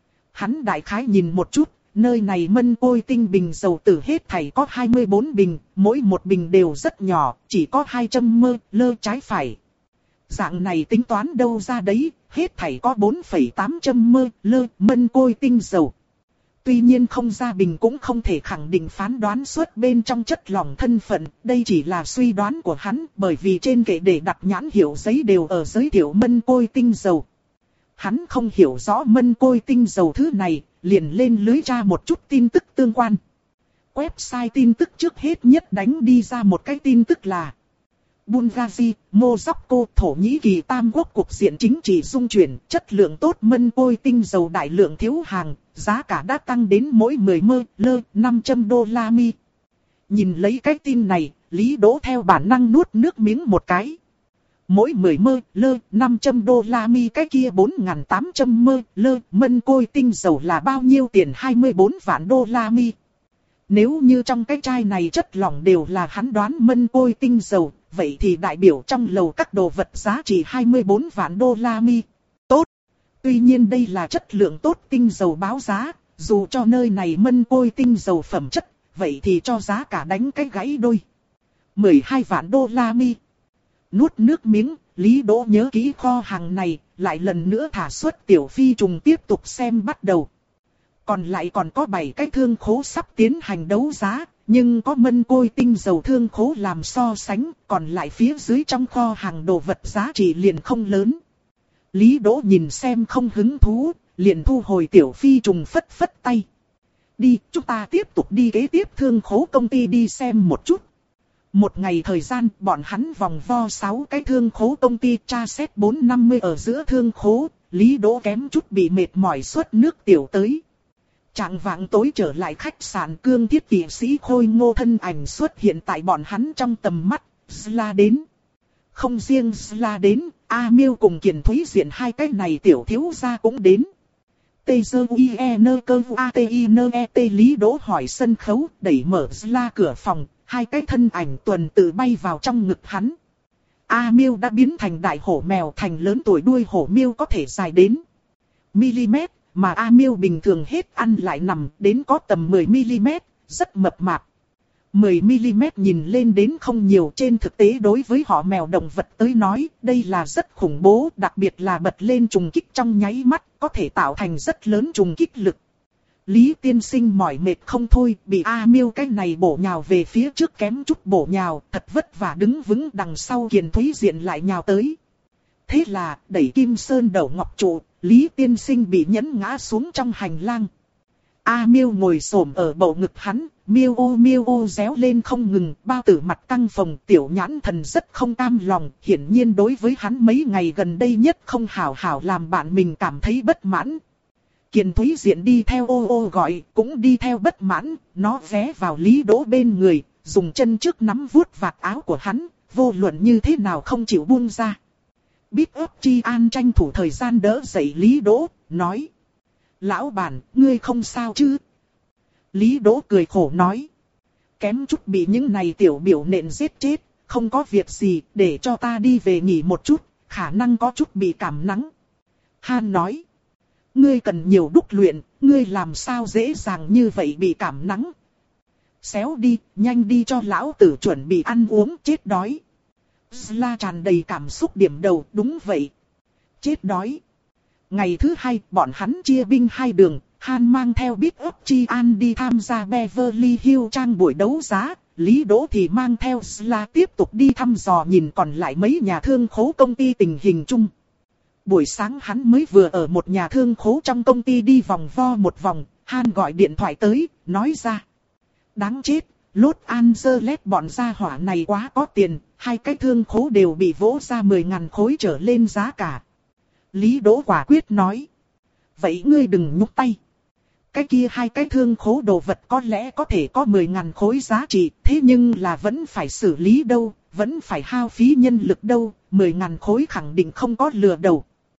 Hắn đại khái nhìn một chút, nơi này mân côi tinh bình dầu tử hết thảy có hai mươi bốn bình, mỗi một bình đều rất nhỏ, chỉ có hai trăm ml trái phải. Dạng này tính toán đâu ra đấy, hết thảy có bốn phẩy tám trăm ml mân côi tinh dầu. Tuy nhiên không ra bình cũng không thể khẳng định phán đoán xuất bên trong chất lỏng thân phận, đây chỉ là suy đoán của hắn, bởi vì trên kệ để đặt nhãn hiệu giấy đều ở giới thiệu mân côi tinh dầu. Hắn không hiểu rõ mân côi tinh dầu thứ này, liền lên lưới tra một chút tin tức tương quan. Website tin tức trước hết nhất đánh đi ra một cái tin tức là Bulgaria, Morocco, Thổ Nhĩ Kỳ tam quốc cục diện chính trị xung chuyển, chất lượng tốt mân côi tinh dầu đại lượng thiếu hàng, giá cả đã tăng đến mỗi mười ml năm trăm đô la Mi. Nhìn lấy cái tin này, Lý Đỗ theo bản năng nuốt nước miếng một cái. Mỗi mười ml năm trăm đô la Mi cái kia bốn nghìn tám trăm ml mân côi tinh dầu là bao nhiêu tiền? hai mươi bốn vạn đô la Mi. Nếu như trong cái chai này chất lỏng đều là hắn đoán mân côi tinh dầu, vậy thì đại biểu trong lầu các đồ vật giá trị hai mươi bốn vạn đô la Mi. Tốt. Tuy nhiên đây là chất lượng tốt tinh dầu báo giá, dù cho nơi này mân côi tinh dầu phẩm chất, vậy thì cho giá cả đánh cái gãy đôi. mười hai vạn đô la Mi. Nuốt nước miếng, Lý Đỗ nhớ kỹ kho hàng này, lại lần nữa thả xuất tiểu phi trùng tiếp tục xem bắt đầu. Còn lại còn có bảy cái thương khố sắp tiến hành đấu giá, nhưng có mân côi tinh dầu thương khố làm so sánh, còn lại phía dưới trong kho hàng đồ vật giá trị liền không lớn. Lý Đỗ nhìn xem không hứng thú, liền thu hồi tiểu phi trùng phất phất tay. Đi, chúng ta tiếp tục đi kế tiếp thương khố công ty đi xem một chút. Một ngày thời gian, bọn hắn vòng vo sáu cái thương khố công ty tra xét bốn năm mươi ở giữa thương khố, Lý Đỗ kém chút bị mệt mỏi suốt nước tiểu tới. Trạng vạng tối trở lại khách sạn, cương thiết kỵ sĩ khôi ngô thân ảnh xuất hiện tại bọn hắn trong tầm mắt. Sla đến. Không riêng Sla đến, A Miêu cùng Kiền Thúy Diện hai cái này tiểu thiếu gia cũng đến. Tê dơ uy e nơ cơ a t i nơ e t Lý Đỗ hỏi sân khấu, đẩy mở Sla cửa phòng, hai cái thân ảnh tuần tự bay vào trong ngực hắn. A Miêu đã biến thành đại hổ mèo, thành lớn tuổi, đuôi hổ miêu có thể dài đến mm, mà A Miêu bình thường hết ăn lại nằm đến có tầm mười mi-li-mét, rất mập mạp. mười mi-li-mét nhìn lên đến không nhiều, trên thực tế đối với họ mèo động vật tới nói, đây là rất khủng bố, đặc biệt là bật lên trùng kích trong nháy mắt, có thể tạo thành rất lớn trùng kích lực. Lý tiên sinh mỏi mệt không thôi, bị A Miêu cái này bổ nhào về phía trước kém chút bổ nhào, thật vất vả đứng vững, đằng sau Kiền Thúy Diện lại nhào tới. Thế là, đẩy Kim Sơn đầu ngọc trụ, Lý tiên sinh bị nhấn ngã xuống trong hành lang. A Miêu ngồi xổm ở bầu ngực hắn, miêu ô miêu ô réo lên không ngừng, bao tử mặt căng phồng, tiểu nhãn thần rất không cam lòng, hiển nhiên đối với hắn mấy ngày gần đây nhất không hảo hảo làm bạn mình cảm thấy bất mãn. Kiền Thúy Diện đi theo ô ô gọi, cũng đi theo bất mãn, nó ghé vào Lý Đỗ bên người, dùng chân trước nắm vuốt vạt áo của hắn, vô luận như thế nào không chịu buông ra. Big ấp Chi An tranh thủ thời gian đỡ dậy Lý Đỗ, nói. Lão bản, ngươi không sao chứ? Lý Đỗ cười khổ nói. Kém chút bị những này tiểu biểu nện giết chết, không có việc gì, để cho ta đi về nghỉ một chút, khả năng có chút bị cảm nắng. Han nói. Ngươi cần nhiều đúc luyện, ngươi làm sao dễ dàng như vậy bị cảm nắng. Xéo đi, nhanh đi cho lão tử chuẩn bị ăn uống, chết đói. Sla tràn đầy cảm xúc điểm đầu, đúng vậy. Chết đói. Ngày thứ hai, bọn hắn chia binh hai đường, Han mang theo Big ấp Chi An đi tham gia Beverly Hills trang buổi đấu giá, Lý Đỗ thì mang theo Sla tiếp tục đi thăm dò nhìn còn lại mấy nhà thương khố công ty tình hình chung. Buổi sáng hắn mới vừa ở một nhà thương khố trong công ty đi vòng vo một vòng, Han gọi điện thoại tới, nói ra. Đáng chết, Los Angeles bọn gia hỏa này quá có tiền, hai cái thương khố đều bị vỗ ra mười ngàn khối trở lên giá cả. Lý Đỗ quả quyết nói. Vậy ngươi đừng nhúc tay. Cái kia hai cái thương khố đồ vật có lẽ có thể có mười ngàn khối giá trị, thế nhưng là vẫn phải xử lý đâu, vẫn phải hao phí nhân lực đâu, mười ngàn khối khẳng định không có lừa đầu.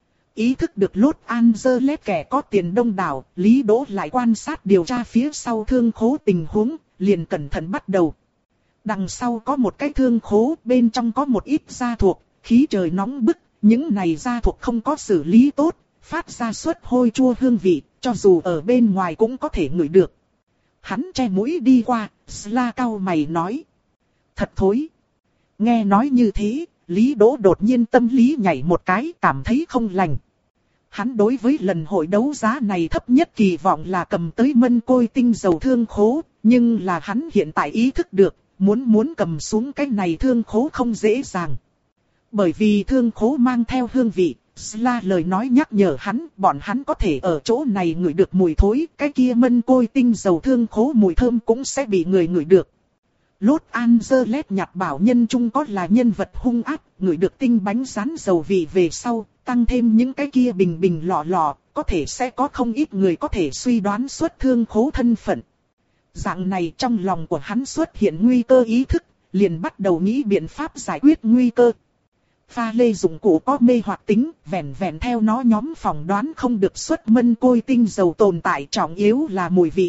Ý thức được Los Angeles kẻ có tiền đông đảo, Lý Đỗ lại quan sát điều tra phía sau thương khố tình huống, liền cẩn thận bắt đầu. Đằng sau có một cái thương khố, bên trong có một ít gia thuộc, khí trời nóng bức, những này gia thuộc không có xử lý tốt, phát ra suất hôi chua hương vị, cho dù ở bên ngoài cũng có thể ngửi được. Hắn che mũi đi qua, Sla cau mày nói. Thật thối. Nghe nói như thế, Lý Đỗ đột nhiên tâm lý nhảy một cái, cảm thấy không lành. Hắn đối với lần hội đấu giá này thấp nhất kỳ vọng là cầm tới mân côi tinh dầu thương khố, nhưng là hắn hiện tại ý thức được, muốn muốn cầm xuống cái này thương khố không dễ dàng. Bởi vì thương khố mang theo hương vị, Sla lời nói nhắc nhở hắn, bọn hắn có thể ở chỗ này ngửi được mùi thối, cái kia mân côi tinh dầu thương khố mùi thơm cũng sẽ bị người ngửi được. Los Angeles nhặt bảo nhân chung có là nhân vật hung ác, ngửi được tinh bánh rán dầu vị về sau, tăng thêm những cái kia bình bình lọ lọ, có thể sẽ có không ít người có thể suy đoán xuất thương khố thân phận. Dạng này trong lòng của hắn xuất hiện nguy cơ ý thức, liền bắt đầu nghĩ biện pháp giải quyết nguy cơ. Pha lê dụng cụ có mê hoặc tính, vẹn vẹn theo nó nhóm phỏng đoán không được xuất mân côi tinh dầu tồn tại, trọng yếu là mùi vị.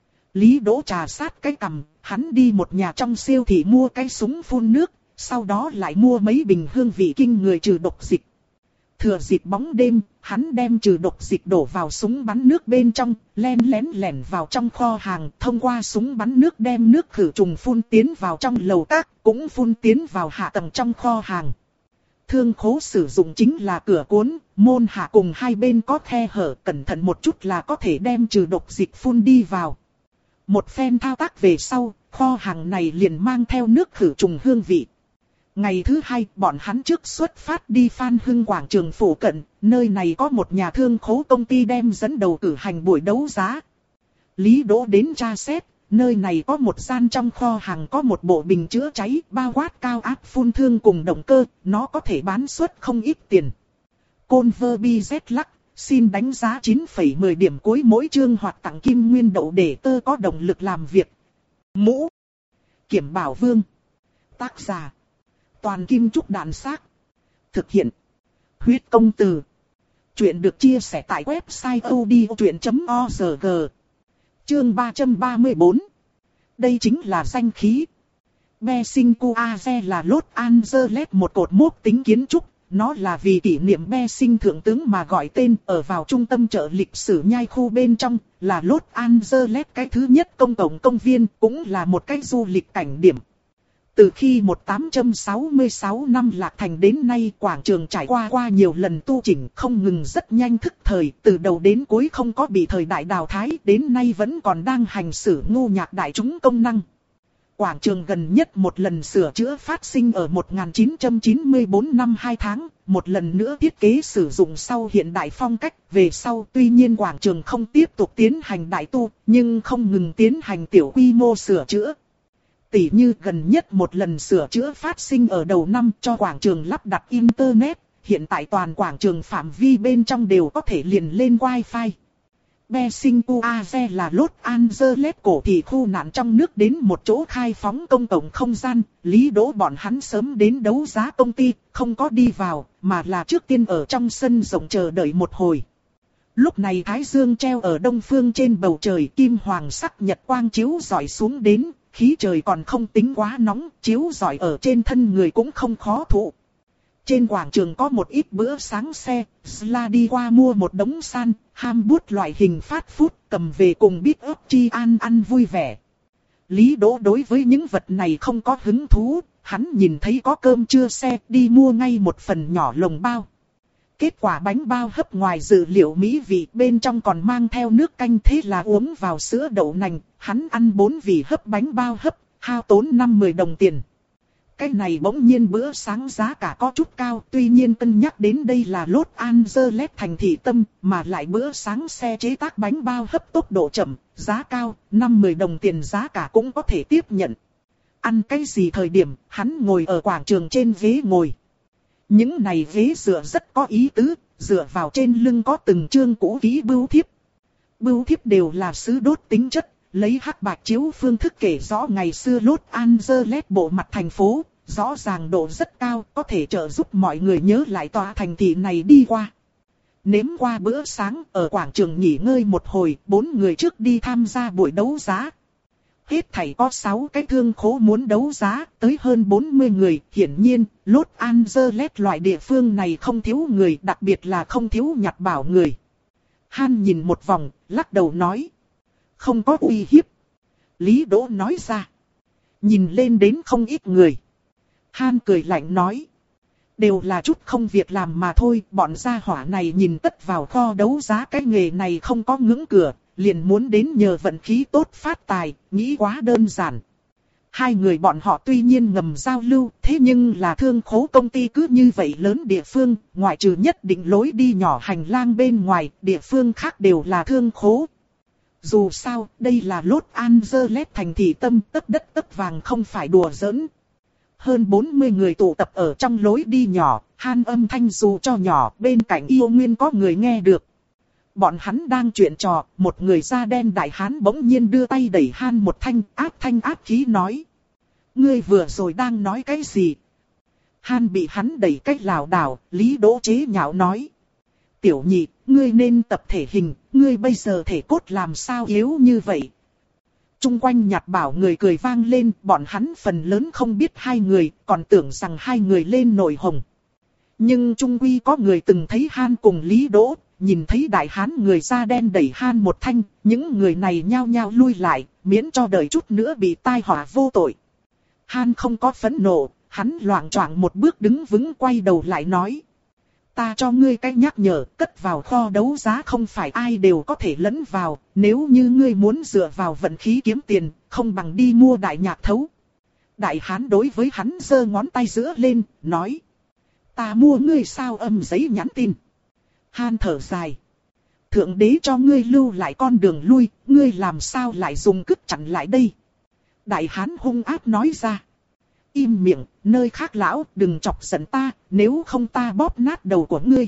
Lý Đỗ trà sát cái cằm, hắn đi một nhà trong siêu thị mua cái súng phun nước, sau đó lại mua mấy bình hương vị kinh người trừ độc dịch. Thừa dịp bóng đêm, hắn đem trừ độc dịch đổ vào súng bắn nước bên trong, len lén lẻn vào trong kho hàng, thông qua súng bắn nước đem nước khử trùng phun tiến vào trong lầu các, cũng phun tiến vào hạ tầng trong kho hàng. Thương khố sử dụng chính là cửa cuốn, môn hạ cùng hai bên có khe hở, cẩn thận một chút là có thể đem trừ độc dịch phun đi vào. Một phen thao tác về sau, kho hàng này liền mang theo nước khử trùng hương vị. Ngày thứ hai, bọn hắn trước xuất phát đi Phan Hưng quảng trường phụ cận, nơi này có một nhà thương khố công ty đem dẫn đầu cử hành buổi đấu giá. Lý Đỗ đến tra xét, nơi này có một gian trong kho hàng có một bộ bình chữa cháy, bao quát cao áp phun thương cùng động cơ, nó có thể bán suất không ít tiền. Converbiz lắc, xin đánh giá chín phẩy mười điểm cuối mỗi chương hoặc tặng kim nguyên đậu để tơ có động lực làm việc. Mũ Kiểm Bảo Vương. Tác giả Toàn Kim Trúc Đạn Xác. Thực hiện Huyết Công Từ. Chuyện được chia sẻ tại website odchuyện chấm org. Chương ba trăm ba mươi tư. Đây chính là danh khí. Bessinguaze là Los Angeles một cột mốc tính kiến trúc. Nó là vì kỷ niệm Bessing thượng tướng mà gọi tên, ở vào trung tâm chợ lịch sử nhai khu bên trong, là Los Angeles cái thứ nhất công cộng công viên, cũng là một cái du lịch cảnh điểm. Từ khi một nghìn tám trăm sáu mươi sáu năm lạc thành đến nay, quảng trường trải qua qua nhiều lần tu chỉnh, không ngừng rất nhanh thức thời, từ đầu đến cuối không có bị thời đại đào thái, đến nay vẫn còn đang hành xử ngu nhạc đại chúng công năng. Quảng trường gần nhất một lần sửa chữa phát sinh ở một nghìn chín trăm chín mươi tư năm hai tháng, một lần nữa thiết kế sử dụng sau hiện đại phong cách. Về sau tuy nhiên quảng trường không tiếp tục tiến hành đại tu, nhưng không ngừng tiến hành tiểu quy mô sửa chữa. Tỉ như gần nhất một lần sửa chữa phát sinh ở đầu năm cho quảng trường lắp đặt Internet, hiện tại toàn quảng trường phạm vi bên trong đều có thể liền lên Wi-Fi. Bessinguaze là Los Angeles cổ thị khu nạn trong nước đến một chỗ khai phóng công cộng không gian, Lý Đỗ bọn hắn sớm đến đấu giá công ty, không có đi vào, mà là trước tiên ở trong sân rộng chờ đợi một hồi. Lúc này thái dương treo ở đông phương trên bầu trời, kim hoàng sắc nhật quang chiếu rọi xuống đến, khí trời còn không tính quá nóng, chiếu rọi ở trên thân người cũng không khó thụ. Trên quảng trường có một ít bữa sáng xe, Sla đi qua mua một đống san, ham bút loại hình fast food, cầm về cùng bít ớt chi ăn ăn vui vẻ. Lý Đỗ đối với những vật này không có hứng thú, hắn nhìn thấy có cơm trưa xe, đi mua ngay một phần nhỏ lồng bao. Kết quả bánh bao hấp ngoài dự liệu mỹ vị, bên trong còn mang theo nước canh, thế là uống vào sữa đậu nành, hắn ăn bốn vị hấp bánh bao hấp, hao tốn năm mươi đồng tiền. Cái này bỗng nhiên bữa sáng giá cả có chút cao, tuy nhiên cân nhắc đến đây là Los Angeles thành thị tâm, mà lại bữa sáng xe chế tác bánh bao hấp tốc độ chậm, giá cao, năm mươi đồng tiền giá cả cũng có thể tiếp nhận. Ăn cái gì thời điểm, hắn ngồi ở quảng trường trên ghế ngồi. Những này ghế dựa rất có ý tứ, dựa vào trên lưng có từng chương cũ kỹ bưu thiếp. Bưu thiếp đều là sứ đốt tính chất, lấy hắc bạch chiếu phương thức kể rõ ngày xưa Los Angeles bộ mặt thành phố, rõ ràng độ rất cao, có thể trợ giúp mọi người nhớ lại tòa thành thị này đi qua. Nếm qua bữa sáng, ở quảng trường nghỉ ngơi một hồi, bốn người trước đi tham gia buổi đấu giá. Hết thảy có sáu cái thương khố muốn đấu giá, tới hơn bốn mươi người, hiển nhiên, Los Angeles loại địa phương này không thiếu người, đặc biệt là không thiếu nhặt bảo người. Han nhìn một vòng, lắc đầu nói. Không có uy hiếp. Lý Đỗ nói ra. Nhìn lên đến không ít người. Han cười lạnh nói. Đều là chút không việc làm mà thôi, bọn gia hỏa này nhìn tất vào kho đấu giá, cái nghề này không có ngưỡng cửa, liền muốn đến nhờ vận khí tốt phát tài, nghĩ quá đơn giản. Hai người bọn họ tuy nhiên ngầm giao lưu, thế nhưng là thương khố công ty cứ như vậy lớn địa phương, ngoại trừ nhất định lối đi nhỏ hành lang bên ngoài, địa phương khác đều là thương khố. Dù sao, đây là Los Angeles thành thị tâm, tấc đất tấc vàng không phải đùa giỡn. Hơn bốn mươi người tụ tập ở trong lối đi nhỏ, Han âm thanh dù cho nhỏ, bên cạnh yêu nguyên có người nghe được. Bọn hắn đang chuyện trò, một người da đen đại hán bỗng nhiên đưa tay đẩy Han một thanh, áp thanh áp khí nói. Ngươi vừa rồi đang nói cái gì? Han bị hắn đẩy cách lảo đảo, Lý Đỗ chế nhạo nói. Tiểu nhị, ngươi nên tập thể hình, ngươi bây giờ thể cốt làm sao yếu như vậy? Trung quanh nhặt bảo người cười vang lên, bọn hắn phần lớn không biết hai người, còn tưởng rằng hai người lên nổi hồng. Nhưng trung quy có người từng thấy Han cùng Lý Đỗ, nhìn thấy đại hán người da đen đẩy Han một thanh, những người này nhao nhao lui lại, miễn cho đợi chút nữa bị tai họa vô tội. Han không có phẫn nộ, hắn loạng choạng một bước đứng vững quay đầu lại nói. Ta cho ngươi cách nhắc nhở, cất vào kho đấu giá không phải ai đều có thể lẫn vào, nếu như ngươi muốn dựa vào vận khí kiếm tiền, không bằng đi mua đại nhạc thấu. Đại hán đối với hắn giơ ngón tay giữa lên, nói. Ta mua ngươi sao âm giấy nhắn tin. Han thở dài. Thượng đế cho ngươi lưu lại con đường lui, ngươi làm sao lại dùng cứt chặn lại đây. Đại hán hung ác nói ra. Im miệng, nơi khác lão, đừng chọc giận ta, nếu không ta bóp nát đầu của ngươi.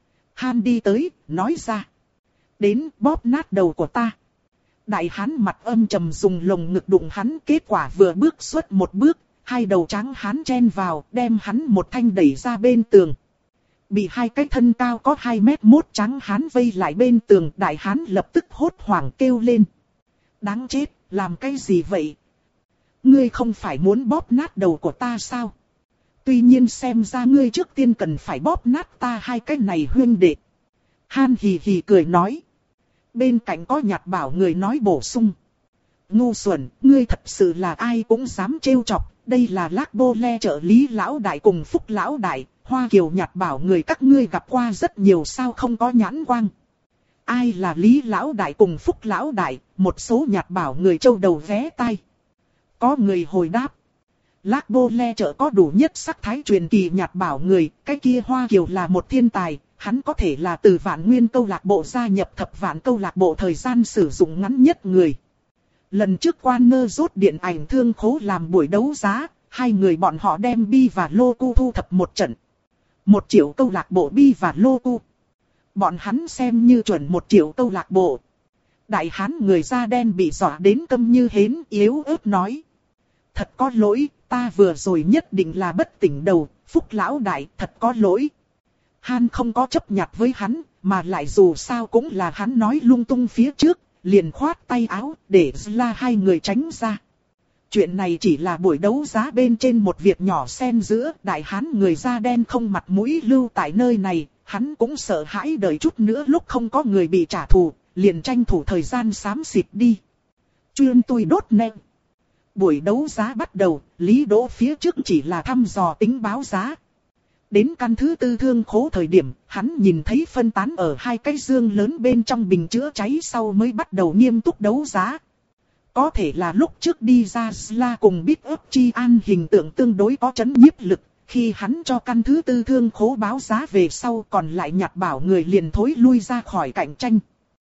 Han đi tới, nói ra. Đến bóp nát đầu của ta. Đại hán mặt âm trầm dùng lồng ngực đụng hắn, kết quả vừa bước xuất một bước, hai đầu trắng hán chen vào, đem hắn một thanh đẩy ra bên tường. Bị hai cái thân cao có hai mét mốt trắng hán vây lại bên tường, đại hán lập tức hốt hoảng kêu lên. Đáng chết, làm cái gì vậy? Ngươi không phải muốn bóp nát đầu của ta sao? Tuy nhiên xem ra ngươi trước tiên cần phải bóp nát ta hai cái này huynh đệ. Han hì hì cười nói. Bên cạnh có Nhạt Bảo người nói bổ sung. Ngu xuẩn, ngươi thật sự là ai cũng dám trêu chọc. Đây là Lác Bô Le trợ lý lão đại cùng Phúc lão đại. Hoa Kiều Nhạt Bảo người các ngươi gặp qua rất nhiều sao không có nhãn quang. Ai là Lý lão đại cùng Phúc lão đại? Một số Nhạt Bảo người châu đầu vé tai. Có người hồi đáp. Lác Bô Le trợ có đủ nhất sắc thái truyền kỳ Nhạt Bảo người. Cái kia Hoa Kiều là một thiên tài. Hắn có thể là từ Vạn Nguyên câu lạc bộ gia nhập Thập Vạn câu lạc bộ thời gian sử dụng ngắn nhất người. Lần trước Warner rốt điện ảnh Thương Khố làm buổi đấu giá, hai người bọn họ đem Bi và Loku thu thập một trận. Một triệu câu lạc bộ Bi và Loku. Bọn hắn xem như chuẩn một triệu câu lạc bộ. Đại hán người da đen bị dọa đến câm như hến, yếu ớt nói. Thật có lỗi, ta vừa rồi nhất định là bất tỉnh đầu, Phúc lão đại, thật có lỗi. Han không có chấp nhặt với hắn, mà lại dù sao cũng là hắn nói lung tung phía trước, liền khoát tay áo, để la hai người tránh ra. Chuyện này chỉ là buổi đấu giá bên trên một việc nhỏ xen giữa, đại hán người da đen không mặt mũi lưu tại nơi này, hắn cũng sợ hãi đợi chút nữa lúc không có người bị trả thù, liền tranh thủ thời gian xám xịt đi. Chuyên tôi đốt neng. Buổi đấu giá bắt đầu, Lý Đỗ phía trước chỉ là thăm dò tính báo giá. Đến căn thứ tư Thương Khố thời điểm, hắn nhìn thấy phân tán ở hai cái dương lớn bên trong bình chữa cháy sau mới bắt đầu nghiêm túc đấu giá. Có thể là lúc trước đi ra Sla cùng Big Up Chi An hình tượng tương đối có chấn nhiếp lực, khi hắn cho căn thứ tư Thương Khố báo giá về sau còn lại Nhạt Bảo người liền thối lui ra khỏi cạnh tranh.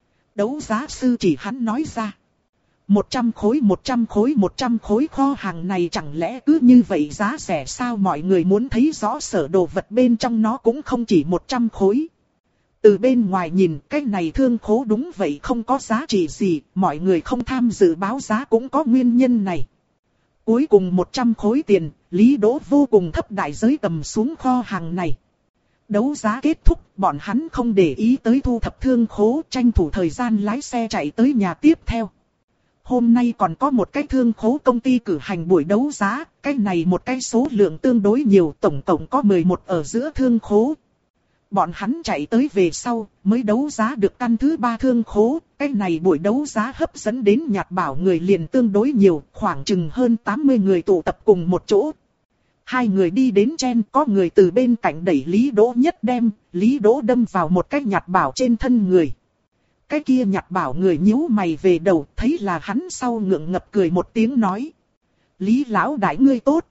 Đấu giá sư chỉ hắn nói ra. một trăm khối một trăm khối một trăm khối kho hàng này chẳng lẽ cứ như vậy giá rẻ sao, mọi người muốn thấy rõ sở đồ vật bên trong nó cũng không chỉ một trăm khối. Từ bên ngoài nhìn cái này Thương Khố đúng vậy không có giá trị gì, mọi người không tham dự báo giá cũng có nguyên nhân này. Cuối cùng một trăm khối tiền, Lý Đỗ vô cùng thấp đại giới cầm xuống kho hàng này. Đấu giá kết thúc, bọn hắn không để ý tới thu thập Thương Khố, tranh thủ thời gian lái xe chạy tới nhà tiếp theo. Hôm nay còn có một cái Thương Khố công ty cử hành buổi đấu giá, cái này một cái số lượng tương đối nhiều, tổng tổng có mười một ở giữa Thương Khố. Bọn hắn chạy tới về sau, mới đấu giá được căn thứ ba Thương Khố, cái này buổi đấu giá hấp dẫn đến Nhạt Bảo người liền tương đối nhiều, khoảng chừng hơn tám mươi người tụ tập cùng một chỗ. Hai người đi đến chen, có người từ bên cạnh đẩy Lý Đỗ nhất đem, Lý Đỗ đâm vào một cái Nhạt Bảo trên thân người. Cái kia Nhạt Bảo người nhíu mày về đầu, thấy là hắn sau ngượng ngập cười một tiếng nói. Lý lão đại ngươi tốt.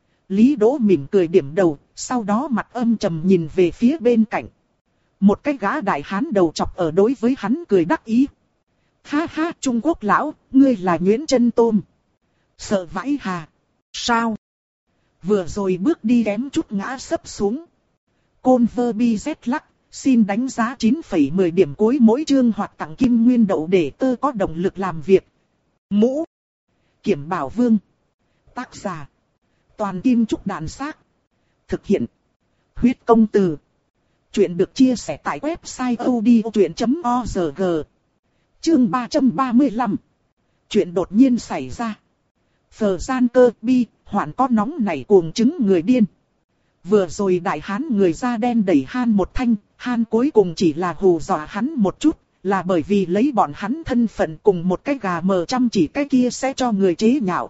Lý Đỗ mỉm cười điểm đầu, sau đó mặt âm trầm nhìn về phía bên cạnh. Một cái gã đại hán đầu chọc ở đối với hắn cười đắc ý. Ha ha, Trung Quốc lão, ngươi là Nguyễn Chân Tôm. Sợ vãi hà. Sao? Vừa rồi bước đi kém chút ngã sấp xuống. Côn vơ bi z lắc. Xin đánh giá chín phẩy mười điểm cuối mỗi chương hoặc tặng kim nguyên đậu để tơ có động lực làm việc. Mũ. Kiểm Bảo Vương. Tác giả. Toàn Kim Trúc Đàn Xác. Thực hiện. Huyết Công Từ. Chuyện được chia sẻ tại website odchuyện chấm org. Chương ba trăm ba mươi lăm. Chuyện đột nhiên xảy ra. Phờ gian cơ bi, hoạn có nóng nảy cuồng chứng người điên. Vừa rồi đại hán người da đen đẩy Han một thanh, Han cuối cùng chỉ là hù dọa hắn một chút, là bởi vì lấy bọn hắn thân phận cùng một cái gà mờ chăm chỉ cái kia sẽ cho người chế nhạo.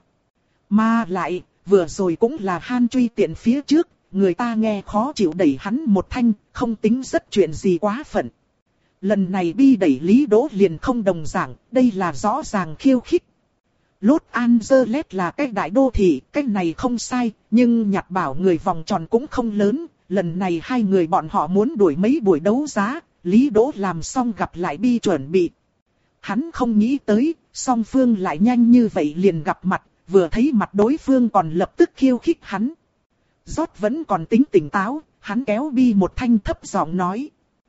Mà lại, vừa rồi cũng là Han truy tiện phía trước, người ta nghe khó chịu đẩy hắn một thanh, không tính rất chuyện gì quá phận. Lần này bi đẩy Lý Đỗ liền không đồng dạng, đây là rõ ràng khiêu khích. Los Angeles là cái đại đô thị, cái này không sai, nhưng Nhật Bảo người vòng tròn cũng không lớn, lần này hai người bọn họ muốn đuổi mấy buổi đấu giá, Lý Đỗ làm xong gặp lại Bi chuẩn bị. Hắn không nghĩ tới, song phương lại nhanh như vậy liền gặp mặt, vừa thấy mặt đối phương còn lập tức khiêu khích hắn. Rót vẫn còn tính tỉnh táo, hắn kéo Bi một thanh thấp giọng nói.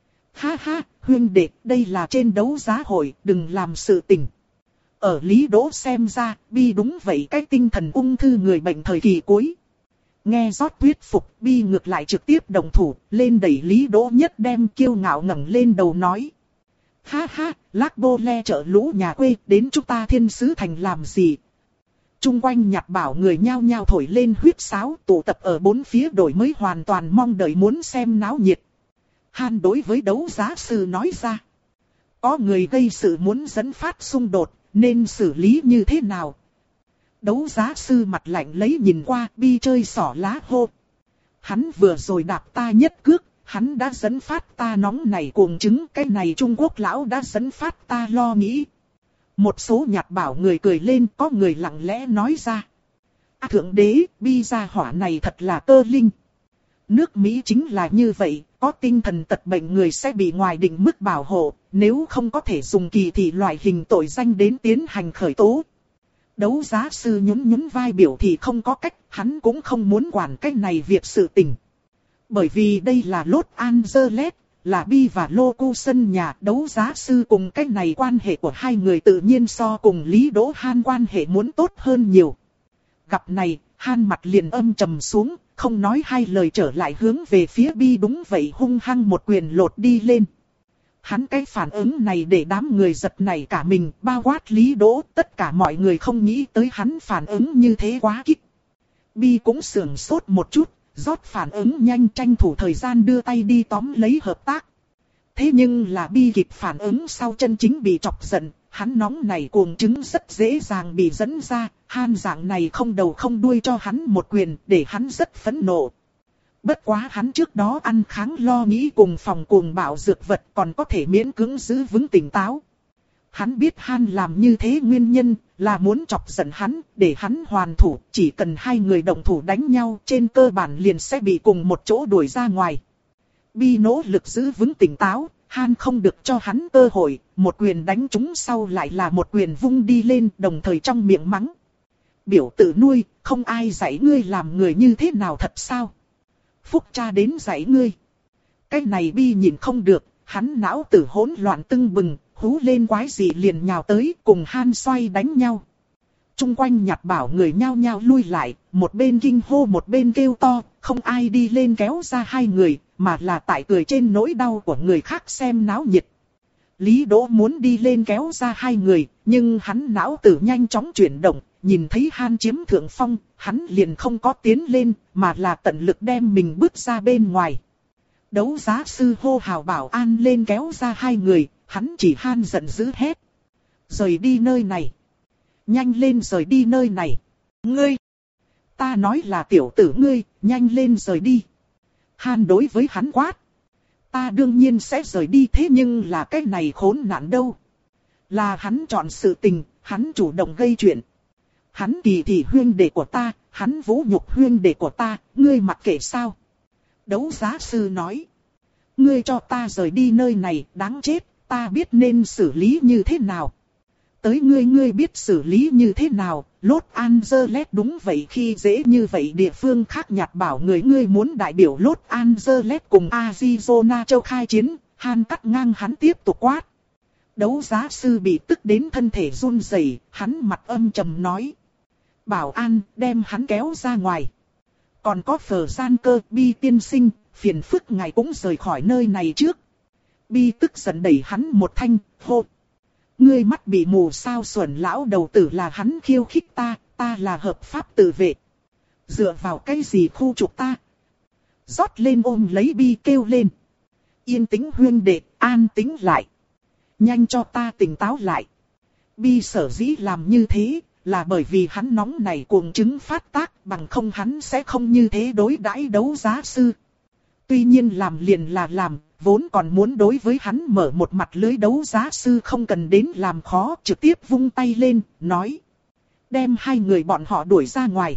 Ha ha, huynh đệ, đây là trên đấu giá hội, đừng làm sự tình. Ở Lý Đỗ xem ra, Bi đúng vậy cái tinh thần ung thư người bệnh thời kỳ cuối. Nghe rót thuyết phục, Bi ngược lại trực tiếp đồng thủ, lên đẩy Lý Đỗ nhất đem kiêu ngạo ngẩng lên đầu nói. Ha ha, Lác Bô Le chợ lũ nhà quê, đến chúng ta Thiên Sứ Thành làm gì? Trung quanh Nhật Bảo người nhao nhao thổi lên huyết sáo, tụ tập ở bốn phía đổi mới hoàn toàn mong đợi muốn xem náo nhiệt. Han đối với đấu giá sư nói ra. Có người gây sự muốn dẫn phát xung đột, nên xử lý như thế nào? Đấu giá sư mặt lạnh lấy nhìn qua, Bi chơi xỏ lá hô. Hắn vừa rồi đạp ta nhất cước, hắn đã dẫn phát ta nóng này cuồng chứng, cái này Trung Quốc lão đã dẫn phát ta lo nghĩ. Một số Nhật Bảo người cười lên, có người lặng lẽ nói ra. À, thượng đế, Bi gia hỏa này thật là cơ linh. Nước Mỹ chính là như vậy, có tinh thần tật bệnh người sẽ bị ngoài định mức bảo hộ, nếu không có thể dùng kỳ thị loại hình tội danh đến tiến hành khởi tố. Đấu giá sư nhún nhún vai biểu thì không có cách, hắn cũng không muốn quản cái này việc sự tình. Bởi vì đây là Los Angeles, là Bi và Locu sân nhà, đấu giá sư cùng cái này quan hệ của hai người tự nhiên so cùng Lý Đỗ Han quan hệ muốn tốt hơn nhiều. Gặp này, Han mặt liền âm trầm xuống, không nói hai lời trở lại hướng về phía Bi đúng vậy hung hăng một quyền lột đi lên. Hắn cái phản ứng này để đám người giật nảy cả mình, bao quát Lý Đỗ, tất cả mọi người không nghĩ tới hắn phản ứng như thế quá kích. Bi cũng sưởng sốt một chút, rót phản ứng nhanh tranh thủ thời gian đưa tay đi tóm lấy hợp tác. Thế nhưng là Bi kịp phản ứng sau chân chính bị chọc giận, hắn nóng này cuồng chứng rất dễ dàng bị dẫn ra, Han dạng này không đầu không đuôi cho hắn một quyền để hắn rất phẫn nộ. Bất quá hắn trước đó ăn kháng lo nghĩ cùng phòng cuồng bạo dược vật còn có thể miễn cưỡng giữ vững tỉnh táo. Hắn biết Han làm như thế nguyên nhân là muốn chọc giận hắn, để hắn hoàn thủ, chỉ cần hai người đồng thủ đánh nhau trên cơ bản liền sẽ bị cùng một chỗ đuổi ra ngoài. Bi nỗ lực giữ vững tỉnh táo, Han không được cho hắn cơ hội, một quyền đánh trúng sau lại là một quyền vung đi lên đồng thời trong miệng mắng. Biểu tự nuôi, không ai dạy ngươi làm người như thế nào thật sao? Phúc cha đến dạy ngươi. Cái này Bi nhìn không được, hắn não tử hỗn loạn tưng bừng, hú lên quái gì liền nhào tới cùng Han xoay đánh nhau. Trung quanh Nhật Bảo người nhao nhao lui lại, một bên kinh hô một bên kêu to, không ai đi lên kéo ra hai người, mà là tại cười trên nỗi đau của người khác xem náo nhiệt. Lý Đỗ muốn đi lên kéo ra hai người, nhưng hắn não tử nhanh chóng chuyển động, nhìn thấy Han chiếm thượng phong, hắn liền không có tiến lên, mà là tận lực đem mình bước ra bên ngoài. Đấu giá sư hô hào bảo an lên kéo ra hai người, hắn chỉ Han giận dữ hét. Rời đi nơi này. Nhanh lên rời đi nơi này. Ngươi. Ta nói là tiểu tử ngươi, nhanh lên rời đi. Han đối với hắn quát. Ta đương nhiên sẽ rời đi thế nhưng là cái này khốn nạn đâu. Là hắn chọn sự tình, hắn chủ động gây chuyện. Hắn kỳ thị huyên đệ của ta, hắn vũ nhục huyên đệ của ta, ngươi mặc kệ sao? Đấu giá sư nói. Ngươi cho ta rời đi nơi này, đáng chết, ta biết nên xử lý như thế nào. Tới ngươi ngươi biết xử lý như thế nào, Los Angeles đúng vậy khi dễ như vậy địa phương khác Nhật Bảo người ngươi muốn đại biểu Los Angeles cùng Arizona châu khai chiến, Han cắt ngang hắn tiếp tục quát. Đấu giá sư bị tức đến thân thể run rẩy, hắn mặt âm trầm nói. Bảo an đem hắn kéo ra ngoài. Còn có Phở Gian Cơ, Bi tiên sinh, phiền phức ngài cũng rời khỏi nơi này trước. Bi tức giận đẩy hắn một thanh, hô. Ngươi mắt bị mù sao xuẩn lão đầu tử là hắn khiêu khích ta, ta là hợp pháp tự vệ. Dựa vào cái gì khu trục ta? Rót lên ôm lấy Bi kêu lên. Yên tĩnh huyên đệ, an tĩnh lại. Nhanh cho ta tỉnh táo lại. Bi sở dĩ làm như thế, là bởi vì hắn nóng này cuồng chứng phát tác, bằng không hắn sẽ không như thế đối đãi đấu giá sư. Tuy nhiên làm liền là làm, vốn còn muốn đối với hắn mở một mặt lưới đấu giá sư không cần đến làm khó, trực tiếp vung tay lên, nói. đem hai người bọn họ đuổi ra ngoài.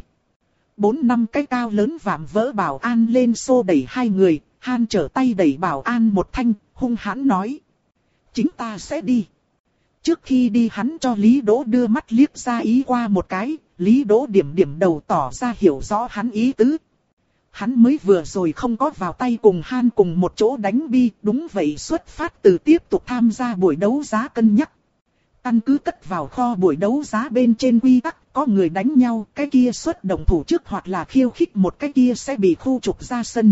Bốn năm cái cao lớn vạm vỡ bảo an lên xô đẩy hai người, Han trở tay đẩy bảo an một thanh, hung hãn nói. Chính ta sẽ đi. Trước khi đi hắn cho Lý Đỗ đưa mắt liếc ra ý qua một cái, Lý Đỗ điểm điểm đầu tỏ ra hiểu rõ hắn ý tứ. Hắn mới vừa rồi không có vào tay cùng Han cùng một chỗ đánh bi, đúng vậy xuất phát từ tiếp tục tham gia buổi đấu giá cân nhắc. Căn cứ cất vào kho buổi đấu giá bên trên quy tắc, có người đánh nhau, cái kia xuất động thủ trước hoặc là khiêu khích một cái kia sẽ bị khu trục ra sân.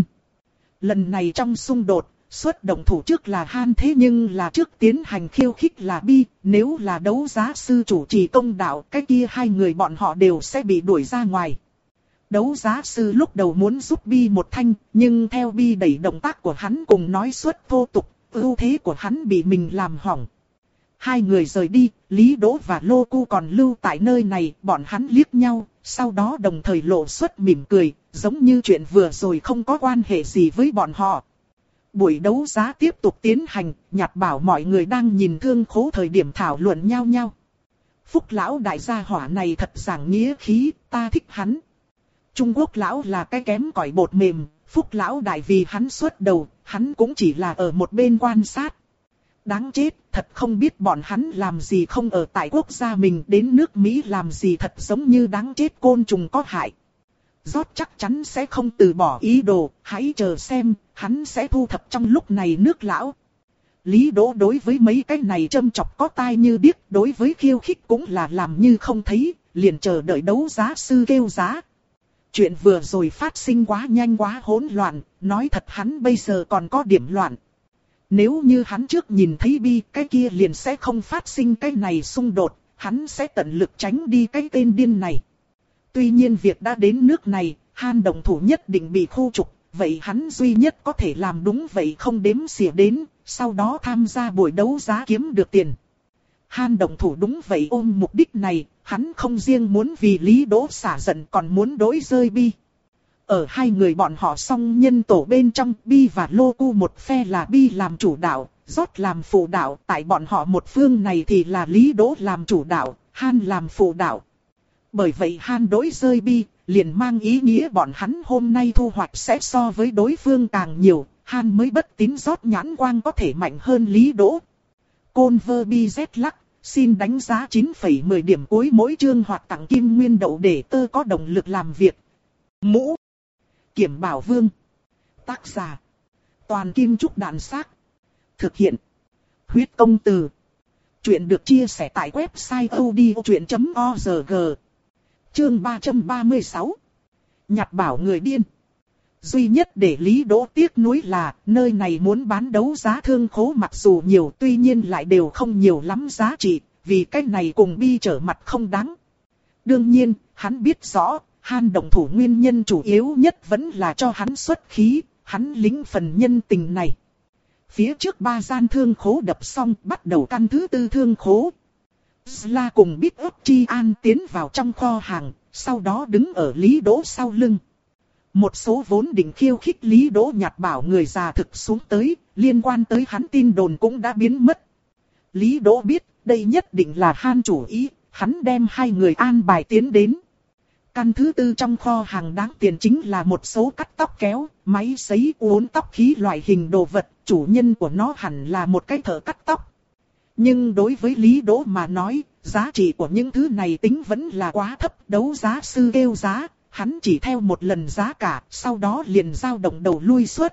Lần này trong xung đột, xuất động thủ trước là Han thế nhưng là trước tiến hành khiêu khích là Bi, nếu là đấu giá sư chủ trì công đạo, cái kia hai người bọn họ đều sẽ bị đuổi ra ngoài. Đấu giá sư lúc đầu muốn giúp Bi một thanh, nhưng theo Bi đẩy động tác của hắn cùng nói xuất vô tục, ưu thế của hắn bị mình làm hỏng. Hai người rời đi, Lý Đỗ và Lô Cu còn lưu tại nơi này, bọn hắn liếc nhau, sau đó đồng thời lộ xuất mỉm cười, giống như chuyện vừa rồi không có quan hệ gì với bọn họ. Buổi đấu giá tiếp tục tiến hành, Nhạt bảo mọi người đang nhìn thương khố thời điểm thảo luận nhau nhau. Phúc lão đại gia hỏa này thật giảng nghĩa khí, ta thích hắn. Trung Quốc lão là cái kém cỏi bột mềm, Phúc lão đại vì hắn xuất đầu, hắn cũng chỉ là ở một bên quan sát. Đáng chết, thật không biết bọn hắn làm gì không ở tại quốc gia mình, đến nước Mỹ làm gì thật giống như đáng chết côn trùng có hại. Rót chắc chắn sẽ không từ bỏ ý đồ, hãy chờ xem, hắn sẽ thu thập trong lúc này nước lão. Lý Đỗ đối với mấy cái này châm chọc có tai như điếc, đối với khiêu khích cũng là làm như không thấy, liền chờ đợi đấu giá sư kêu giá. Chuyện vừa rồi phát sinh quá nhanh quá hỗn loạn, nói thật hắn bây giờ còn có điểm loạn. Nếu như hắn trước nhìn thấy Bi, cái kia liền sẽ không phát sinh cái này xung đột, hắn sẽ tận lực tránh đi cái tên điên này. Tuy nhiên việc đã đến nước này, Han động thủ nhất định bị khu trục, vậy hắn duy nhất có thể làm đúng vậy không đếm xỉa đến, sau đó tham gia buổi đấu giá kiếm được tiền. Han động thủ đúng vậy ôm mục đích này, hắn không riêng muốn vì Lý Đỗ xả giận còn muốn đối rơi Bi. Ở hai người bọn họ song nhân tổ bên trong, Bi và Lô Cu một phe là Bi làm chủ đạo, Rót làm phụ đạo, tại bọn họ một phương này thì là Lý Đỗ làm chủ đạo, Han làm phụ đạo. Bởi vậy Han đối rơi Bi, liền mang ý nghĩa bọn hắn hôm nay thu hoạch sẽ so với đối phương càng nhiều, Han mới bất tín Rót nhãn quang có thể mạnh hơn Lý Đỗ. Côn vơ Bi Z lắc, xin đánh giá chín phẩy mười điểm cuối mỗi chương hoặc tặng kim nguyên đậu để tơ có động lực làm việc. Mũ Kiểm Bảo Vương. Tác giả Toàn Kim Trúc Đạn Xác. Thực hiện Huyết Công Từ. Chuyện được chia sẻ tại website odchuyện chấm org. Chương ba trăm ba mươi sáu. Nhạt bảo người điên. Duy nhất để Lý Đỗ tiếc nuối là nơi này muốn bán đấu giá thương khố mặc dù nhiều tuy nhiên lại đều không nhiều lắm giá trị, vì cái này cùng Bi trở mặt không đáng. Đương nhiên, hắn biết rõ, Han động thủ nguyên nhân chủ yếu nhất vẫn là cho hắn xuất khí, hắn lính phần nhân tình này. Phía trước ba gian thương khố đập xong bắt đầu căn thứ tư thương khố. Zla cùng Big Up Chi An tiến vào trong kho hàng, sau đó đứng ở Lý Đỗ sau lưng. Một số vốn định khiêu khích Lý Đỗ Nhạt bảo người già thực xuống tới, liên quan tới hắn tin đồn cũng đã biến mất. Lý Đỗ biết, đây nhất định là Han chủ ý, hắn đem hai người an bài tiến đến. Căn thứ tư trong kho hàng đáng tiền chính là một số cắt tóc kéo, máy sấy uốn tóc khí loại hình đồ vật, chủ nhân của nó hẳn là một cái thợ cắt tóc. Nhưng đối với Lý Đỗ mà nói, giá trị của những thứ này tính vẫn là quá thấp, đấu giá sư kêu giá, hắn chỉ theo một lần giá cả, sau đó liền dao động đầu lui suốt.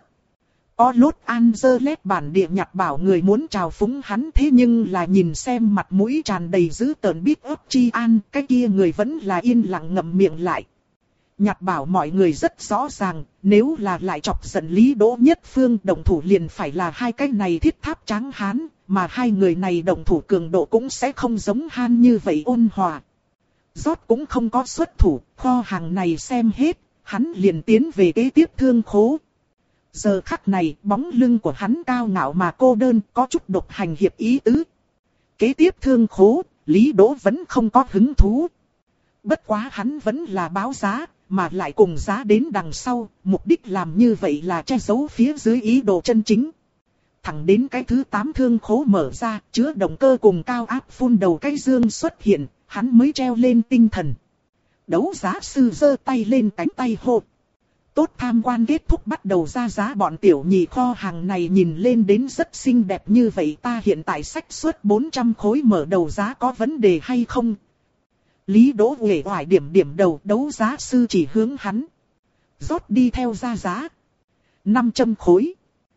Có Los Angeles bản địa Nhạt bảo người muốn chào phúng hắn thế nhưng là nhìn xem mặt mũi tràn đầy dữ tợn Big Up Chi An, cái kia người vẫn là yên lặng ngậm miệng lại. Nhạt bảo mọi người rất rõ ràng, nếu là lại chọc giận Lý Đỗ nhất phương động thủ liền phải là hai cái này thiết tháp tráng hán, mà hai người này động thủ cường độ cũng sẽ không giống Han như vậy ôn hòa. Rót cũng không có xuất thủ, kho hàng này xem hết, hắn liền tiến về kế tiếp thương khố. Giờ khắc này, bóng lưng của hắn cao ngạo mà cô đơn, có chút độc hành hiệp ý tứ. Kế tiếp thương khố, Lý Đỗ vẫn không có hứng thú. Bất quá hắn vẫn là báo giá, mà lại cùng giá đến đằng sau, mục đích làm như vậy là che giấu phía dưới ý đồ chân chính. Thẳng đến cái thứ tám thương khố mở ra, chứa động cơ cùng cao áp phun đầu cái dương xuất hiện, hắn mới treo lên tinh thần. Đấu giá sư giơ tay lên cánh tay hô. Tốt, tham quan kết thúc, bắt đầu ra giá. Bọn tiểu nhị kho hàng này nhìn lên đến rất xinh đẹp như vậy, ta hiện tại xách suất bốn trăm khối mở đầu giá có vấn đề hay không? Lý Đỗ uể oải điểm điểm đầu, đấu giá sư chỉ hướng hắn. Rót đi theo ra giá. năm trăm khối,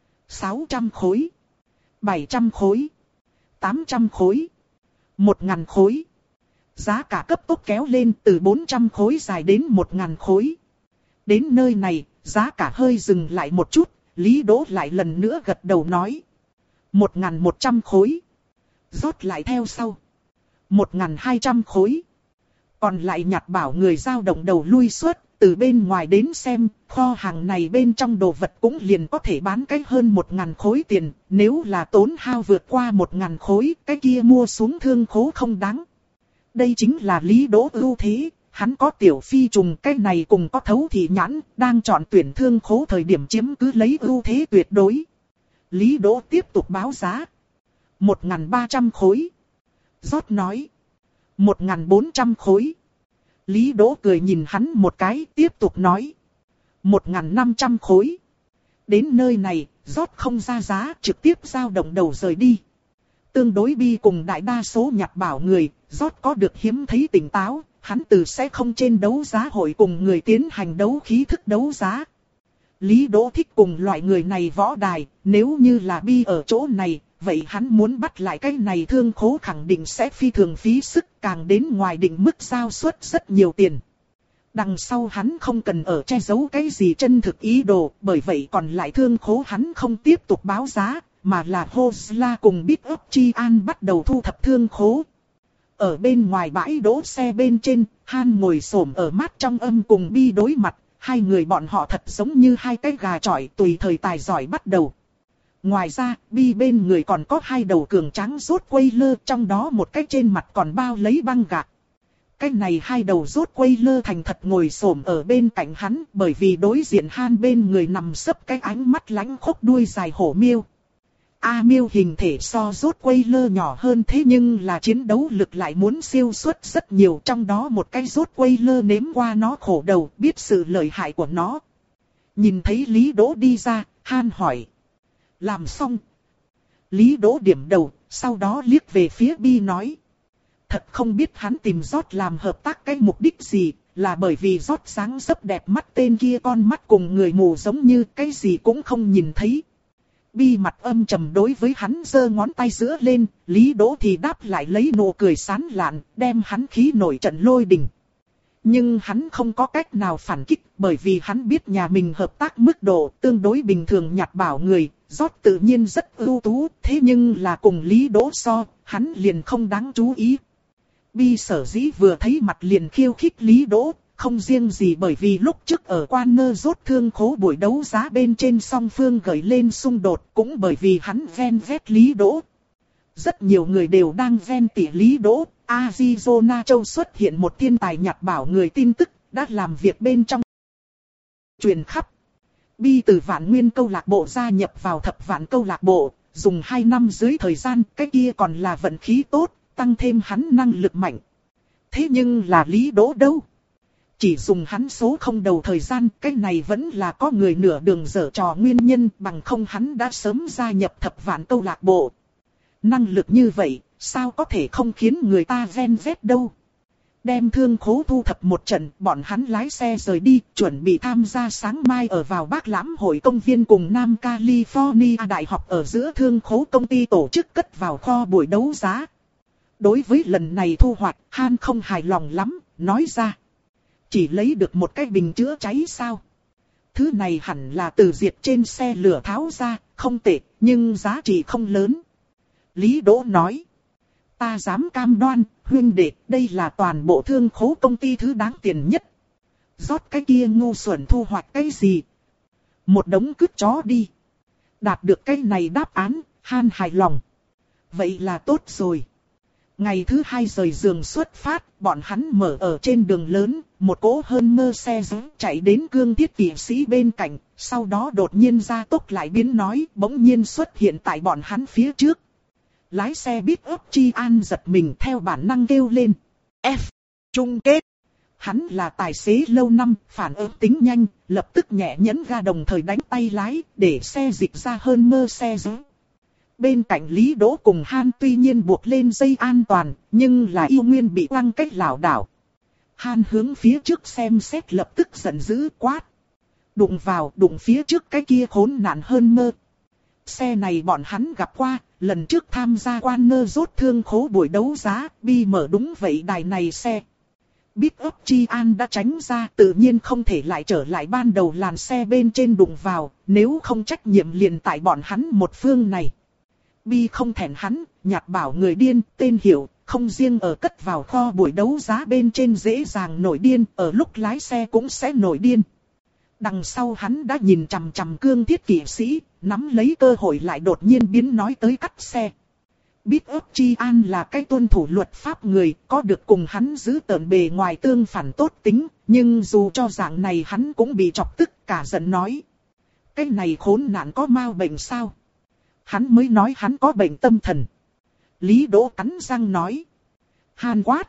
sáu trăm khối, bảy trăm khối, tám trăm khối, một nghìn khối. Giá cả cấp tốc kéo lên từ bốn trăm khối dài đến một nghìn khối. Đến nơi này, giá cả hơi dừng lại một chút, Lý Đỗ lại lần nữa gật đầu nói. một nghìn một trăm khối. Rót lại theo sau. một nghìn hai trăm khối. Còn lại nhặt bảo người dao động đầu lui suốt, từ bên ngoài đến xem, kho hàng này bên trong đồ vật cũng liền có thể bán cái hơn một nghìn khối tiền, nếu là tốn hao vượt qua một nghìn khối, cái kia mua xuống thương khố không đáng. Đây chính là Lý Đỗ ưu thế, hắn có tiểu phi trùng, cái này cùng có thấu thị nhãn, đang chọn tuyển thương khố thời điểm chiếm cứ lấy ưu thế tuyệt đối. Lý Đỗ tiếp tục báo giá. một nghìn ba trăm khối. Rót nói. một nghìn bốn trăm khối. Lý Đỗ cười nhìn hắn một cái, tiếp tục nói. một nghìn năm trăm khối. Đến nơi này, Rót không ra giá, trực tiếp dao động đầu rời đi. Tương đối bi cùng đại đa số nhặt bảo người, Rót có được hiếm thấy tỉnh táo, hắn từ sẽ không trên đấu giá hội cùng người tiến hành đấu khí thức đấu giá. Lý Đỗ thích cùng loại người này võ đài, nếu như là bi ở chỗ này, vậy hắn muốn bắt lại cái này thương khố khẳng định sẽ phi thường phí sức, càng đến ngoài định mức giao suất rất nhiều tiền. Đằng sau hắn không cần ở che giấu cái gì chân thực ý đồ, bởi vậy còn lại thương khố hắn không tiếp tục báo giá, mà là Hosla cùng Big Up Chi An bắt đầu thu thập thương khố. Ở bên ngoài bãi đỗ xe bên trên, Han ngồi xổm ở mát trong âm cùng Bi đối mặt, hai người bọn họ thật giống như hai cái gà chọi tùy thời tài giỏi bắt đầu. Ngoài ra, Bi bên người còn có hai đầu cường tráng rốt quây lơ, trong đó một cái trên mặt còn bao lấy băng gạc. Cái này hai đầu rốt quây lơ thành thật ngồi xổm ở bên cạnh hắn, bởi vì đối diện Han bên người nằm sấp cái ánh mắt lánh khốc đuôi dài hổ miêu. A miêu hình thể so rốt quây lơ nhỏ hơn, thế nhưng là chiến đấu lực lại muốn siêu xuất rất nhiều, trong đó một cái rốt quây lơ nếm qua nó khổ đầu, biết sự lợi hại của nó. Nhìn thấy Lý Đỗ đi ra, Han hỏi. Làm xong. Lý Đỗ điểm đầu, sau đó liếc về phía Bi nói. Thật không biết hắn tìm Rót làm hợp tác cái mục đích gì, là bởi vì Rót sáng rất đẹp mắt, tên kia con mắt cùng người mù giống như cái gì cũng không nhìn thấy. Bi mặt âm trầm đối với hắn giơ ngón tay giữa lên, Lý Đỗ thì đáp lại lấy nụ cười sán lạn, đem hắn khí nổi trận lôi đình. Nhưng hắn không có cách nào phản kích, bởi vì hắn biết nhà mình hợp tác mức độ tương đối bình thường nhặt bảo người, Rót tự nhiên rất ưu tú, thế nhưng là cùng Lý Đỗ so, hắn liền không đáng chú ý. Bi sở dĩ vừa thấy mặt liền khiêu khích Lý Đỗ, không riêng gì bởi vì lúc trước ở quan nơ rốt thương khố buổi đấu giá bên trên song phương gợi lên xung đột, cũng bởi vì hắn ven vét Lý Đỗ. Rất nhiều người đều đang ven tỉ Lý Đỗ. Arizona châu xuất hiện một thiên tài nhặt bảo người tin tức, đã làm việc bên trong truyền khắp. Bi từ vạn nguyên câu lạc bộ gia nhập vào thập vạn câu lạc bộ, dùng hai năm dưới thời gian, cái kia còn là vận khí tốt, tăng thêm hắn năng lực mạnh. Thế nhưng là Lý Đỗ đâu? Chỉ dùng hắn số không đầu thời gian, cái này vẫn là có người nửa đường dở trò nguyên nhân, bằng không hắn đã sớm gia nhập thập vạn câu lạc bộ. Năng lực như vậy, sao có thể không khiến người ta ven vét đâu? Đem thương khố thu thập một trận, bọn hắn lái xe rời đi, chuẩn bị tham gia sáng mai ở vào Bác Lãm hội công viên cùng Nam California Đại học ở giữa thương khố công ty tổ chức cất vào kho buổi đấu giá. Đối với lần này thu hoạch, Han không hài lòng lắm, nói ra. Chỉ lấy được một cái bình chữa cháy sao? Thứ này hẳn là từ diệt trên xe lửa tháo ra, không tệ, nhưng giá trị không lớn. Lý Đỗ nói. Ta dám cam đoan, huynh đệ, đây là toàn bộ thương khố công ty thứ đáng tiền nhất. Rót cái kia ngu xuẩn thu hoạch cái gì? Một đống cứt chó đi. Đạt được cái này đáp án, Han hài lòng. Vậy là tốt rồi. Ngày thứ hai rời giường xuất phát, bọn hắn mở ở trên đường lớn, một cỗ hơn mơ xe giống chạy đến cương thiết kỵ sĩ bên cạnh, sau đó đột nhiên ra tốc lại biến nói, bỗng nhiên xuất hiện tại bọn hắn phía trước. Lái xe Big Up Chi An giật mình theo bản năng kêu lên. F. Chung kết. Hắn là tài xế lâu năm, phản ứng tính nhanh, lập tức nhẹ nhấn ga đồng thời đánh tay lái, để xe dịch ra hơn mơ xe giữ. Bên cạnh Lý Đỗ cùng Han tuy nhiên buộc lên dây an toàn, nhưng là yêu nguyên bị quăng cách lảo đảo. Han hướng phía trước xem xét lập tức giận dữ quát. Đụng vào, đụng phía trước cái kia khốn nạn hơn mơ. Xe này bọn hắn gặp qua, lần trước tham gia quan nơ rốt thương khố buổi đấu giá, bi mở đúng vậy đài này xe. Biết ấp Chi An đã tránh ra, tự nhiên không thể lại trở lại ban đầu làn xe bên trên đụng vào, nếu không trách nhiệm liền tại bọn hắn một phương này. Bi không thèn hắn, nhặt bảo người điên, tên hiểu, không riêng ở cất vào kho buổi đấu giá bên trên dễ dàng nổi điên, ở lúc lái xe cũng sẽ nổi điên. Đằng sau hắn đã nhìn chằm chằm cương thiết kỵ sĩ, nắm lấy cơ hội lại đột nhiên biến nói tới cắt xe. Biết ấp Chi An là cái tuân thủ luật pháp người, có được cùng hắn giữ tợn bề ngoài tương phản tốt tính, nhưng dù cho dạng này hắn cũng bị chọc tức cả giận nói. Cái này khốn nạn có mau bệnh sao? Hắn mới nói hắn có bệnh tâm thần. Lý Đỗ cắn răng nói. Han quát.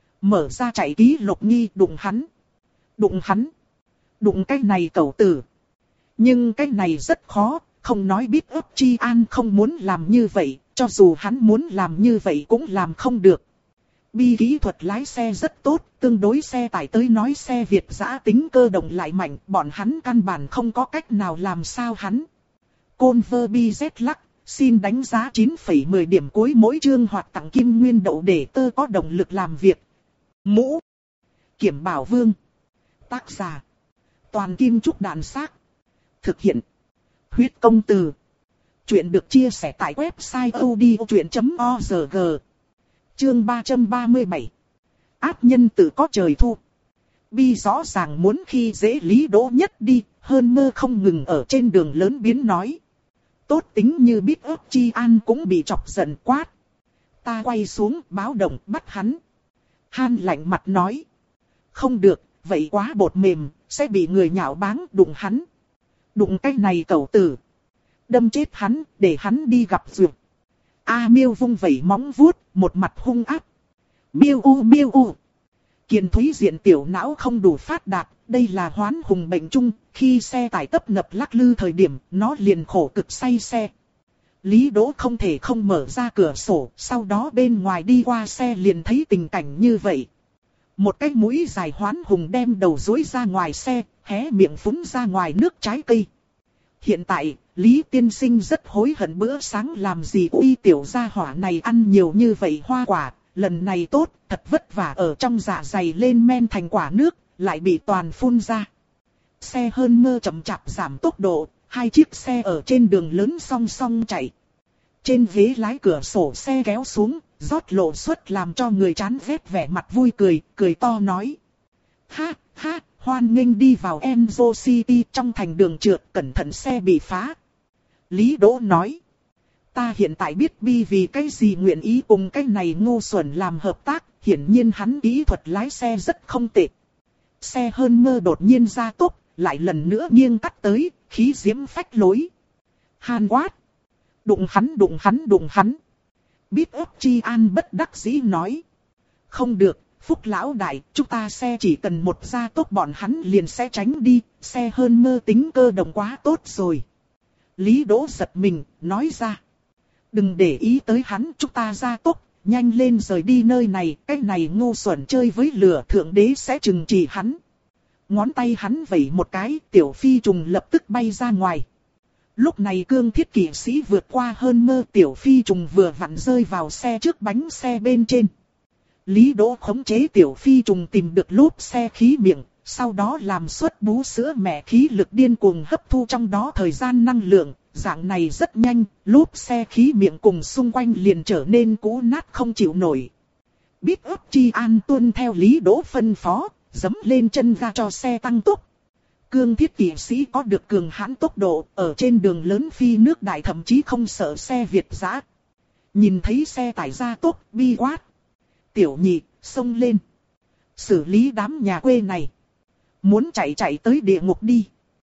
Mở ra chạy ký lục nghi đụng hắn. Đụng hắn. Đụng cái này cẩu tử. Nhưng cái này rất khó, không nói biết ấp Chi An không muốn làm như vậy, cho dù hắn muốn làm như vậy cũng làm không được. Bi kỹ thuật lái xe rất tốt, tương đối xe tải tới nói xe Việt dã tính cơ động lại mạnh, bọn hắn căn bản không có cách nào làm sao hắn. Conver Bi Z lắc, xin đánh giá chín phẩy mười điểm cuối mỗi chương hoặc tặng kim nguyên đậu để tơ có động lực làm việc. Mũ. Kiểm Bảo Vương. Tác giả. Toàn Kim Trúc Đàn Xác. Thực hiện. Huyết Công Từ. Chuyện được chia sẻ tại website odchuyện chấm org. Chương ba trăm ba mươi bảy. Ác nhân tự có trời thu. Bi rõ ràng muốn khi dễ Lý Đỗ nhất đi, hơn mơ không ngừng ở trên đường lớn biến nói. Tốt tính như biết ấp Chi An cũng bị chọc giận quát. Ta quay xuống báo động bắt hắn. Han lạnh mặt nói. Không được, vậy quá bột mềm, sẽ bị người nhạo báng đụng hắn. Đụng cái này cẩu tử. Đâm chết hắn, để hắn đi gặp dược. A Miêu vung vẩy móng vuốt, một mặt hung ác. Miêu u miêu u. Kiền Thúy diện tiểu não không đủ phát đạt, đây là hoán hùng bệnh chung, khi xe tải tấp nập lắc lư thời điểm, nó liền khổ cực say xe. Lý Đỗ không thể không mở ra cửa sổ, sau đó bên ngoài đi qua xe liền thấy tình cảnh như vậy. Một cái mũi dài hoán hùng đem đầu duỗi ra ngoài xe, hé miệng phúng ra ngoài nước trái cây. Hiện tại, Lý Tiên Sinh rất hối hận bữa sáng làm gì uy tiểu gia hỏa này ăn nhiều như vậy hoa quả, lần này tốt, thật vất vả ở trong dạ dày lên men thành quả nước, lại bị toàn phun ra. Xe hơn mơ chậm chạp giảm tốc độ, hai chiếc xe ở trên đường lớn song song chạy. Trên ghế lái cửa sổ xe kéo xuống, rót lộ suất làm cho người chán ghét vẻ mặt vui cười, cười to nói. Ha, ha, hoan nghênh đi vào Enzo City trong thành đường trượt, cẩn thận xe bị phá. Lý Đỗ nói. Ta hiện tại biết Bi vì cái gì nguyện ý cùng cái này ngu xuẩn làm hợp tác, hiển nhiên hắn kỹ thuật lái xe rất không tệ. Xe hơn mơ đột nhiên ra tốc, lại lần nữa nghiêng cắt tới, khí diễm phách lối. Han quát. Đụng hắn đụng hắn đụng hắn. Biết ấp Chi An bất đắc dĩ nói. Không được, Phúc lão đại, chúng ta xe chỉ cần một gia tốc bọn hắn liền sẽ tránh đi, xe hơn mơ tính cơ động quá tốt rồi. Lý Đỗ giật mình, nói ra. Đừng để ý tới hắn, chúng ta gia tốc, nhanh lên rời đi nơi này, cái này ngu xuẩn chơi với lửa thượng đế sẽ trừng trị hắn. Ngón tay hắn vẩy một cái, tiểu phi trùng lập tức bay ra ngoài. Lúc này cương thiết kỵ sĩ vượt qua hơn mơ, tiểu phi trùng vừa vặn rơi vào xe trước bánh xe bên trên. Lý Đỗ khống chế tiểu phi trùng tìm được lốp xe khí miệng, sau đó làm suất bú sữa mẹ khí lực điên cuồng hấp thu trong đó thời gian năng lượng, dạng này rất nhanh, lốp xe khí miệng cùng xung quanh liền trở nên cũ nát không chịu nổi. Biết ấp Chi An tuân theo Lý Đỗ phân phó, giẫm lên chân ga cho xe tăng tốc. Cương thiết kỵ sĩ có được cường hãn tốc độ, ở trên đường lớn phi nước đại thậm chí không sợ xe Việt dã. Nhìn thấy xe tải ra tốc, Bi quát. Tiểu nhị, xông lên. Xử lý đám nhà quê này. Muốn chạy chạy tới địa ngục đi.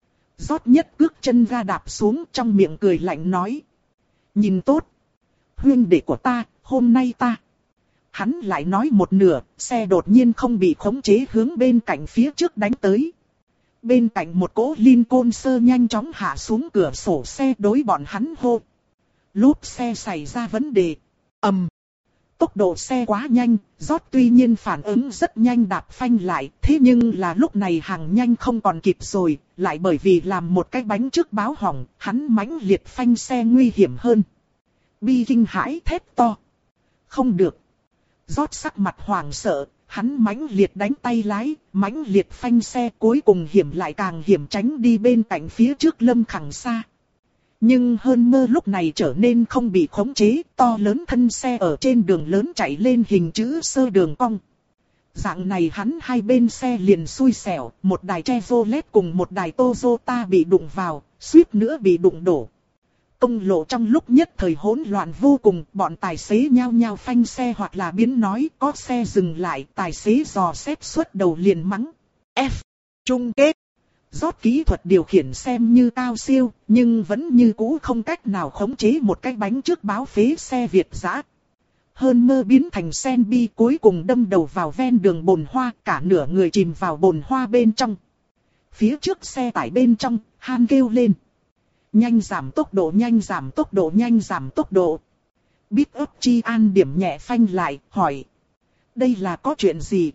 Rót nhất cước chân ga đạp xuống trong miệng cười lạnh nói. Nhìn tốt. Huynh đệ của ta, hôm nay ta. hắn lại nói một nửa, xe đột nhiên không bị khống chế hướng bên cạnh phía trước đánh tới. Bên cạnh một cỗ Lincoln sơ nhanh chóng hạ xuống cửa sổ xe đối bọn hắn hô. Lốp xe xảy ra vấn đề. Ầm. Tốc độ xe quá nhanh, George tuy nhiên phản ứng rất nhanh đạp phanh lại, thế nhưng là lúc này hàng nhanh không còn kịp rồi, lại bởi vì làm một cái bánh trước báo hỏng, hắn mãnh liệt phanh xe nguy hiểm hơn. Bi kinh hãi thét to. Không được. George sắc mặt hoảng sợ, hắn mãnh liệt đánh tay lái, mãnh liệt phanh xe, cuối cùng hiểm lại càng hiểm tránh đi bên cạnh phía trước Lâm Khẳng Sa. Nhưng hơn mơ lúc này trở nên không bị khống chế, to lớn thân xe ở trên đường lớn chạy lên hình chữ sơ đường cong. Dạng này hắn hai bên xe liền xui xẻo, một đài Chevrolet cùng một đài Toyota bị đụng vào, suýt nữa bị đụng đổ. Công lộ trong lúc nhất thời hỗn loạn vô cùng, bọn tài xế nhao nhao phanh xe hoặc là biến nói, có xe dừng lại, tài xế dò xét suốt đầu liền mắng. F. Chung kết. Rót kỹ thuật điều khiển xem như cao siêu, nhưng vẫn như cũ không cách nào khống chế một cái bánh trước báo phế xe Việt dã. Hơn mơ biến thành sen bi cuối cùng đâm đầu vào ven đường bồn hoa, cả nửa người chìm vào bồn hoa bên trong. Phía trước xe tải bên trong, Han kêu lên. Nhanh giảm tốc độ, nhanh giảm tốc độ, nhanh giảm tốc độ. Biết ấp chi an điểm nhẹ phanh lại, hỏi. Đây là có chuyện gì?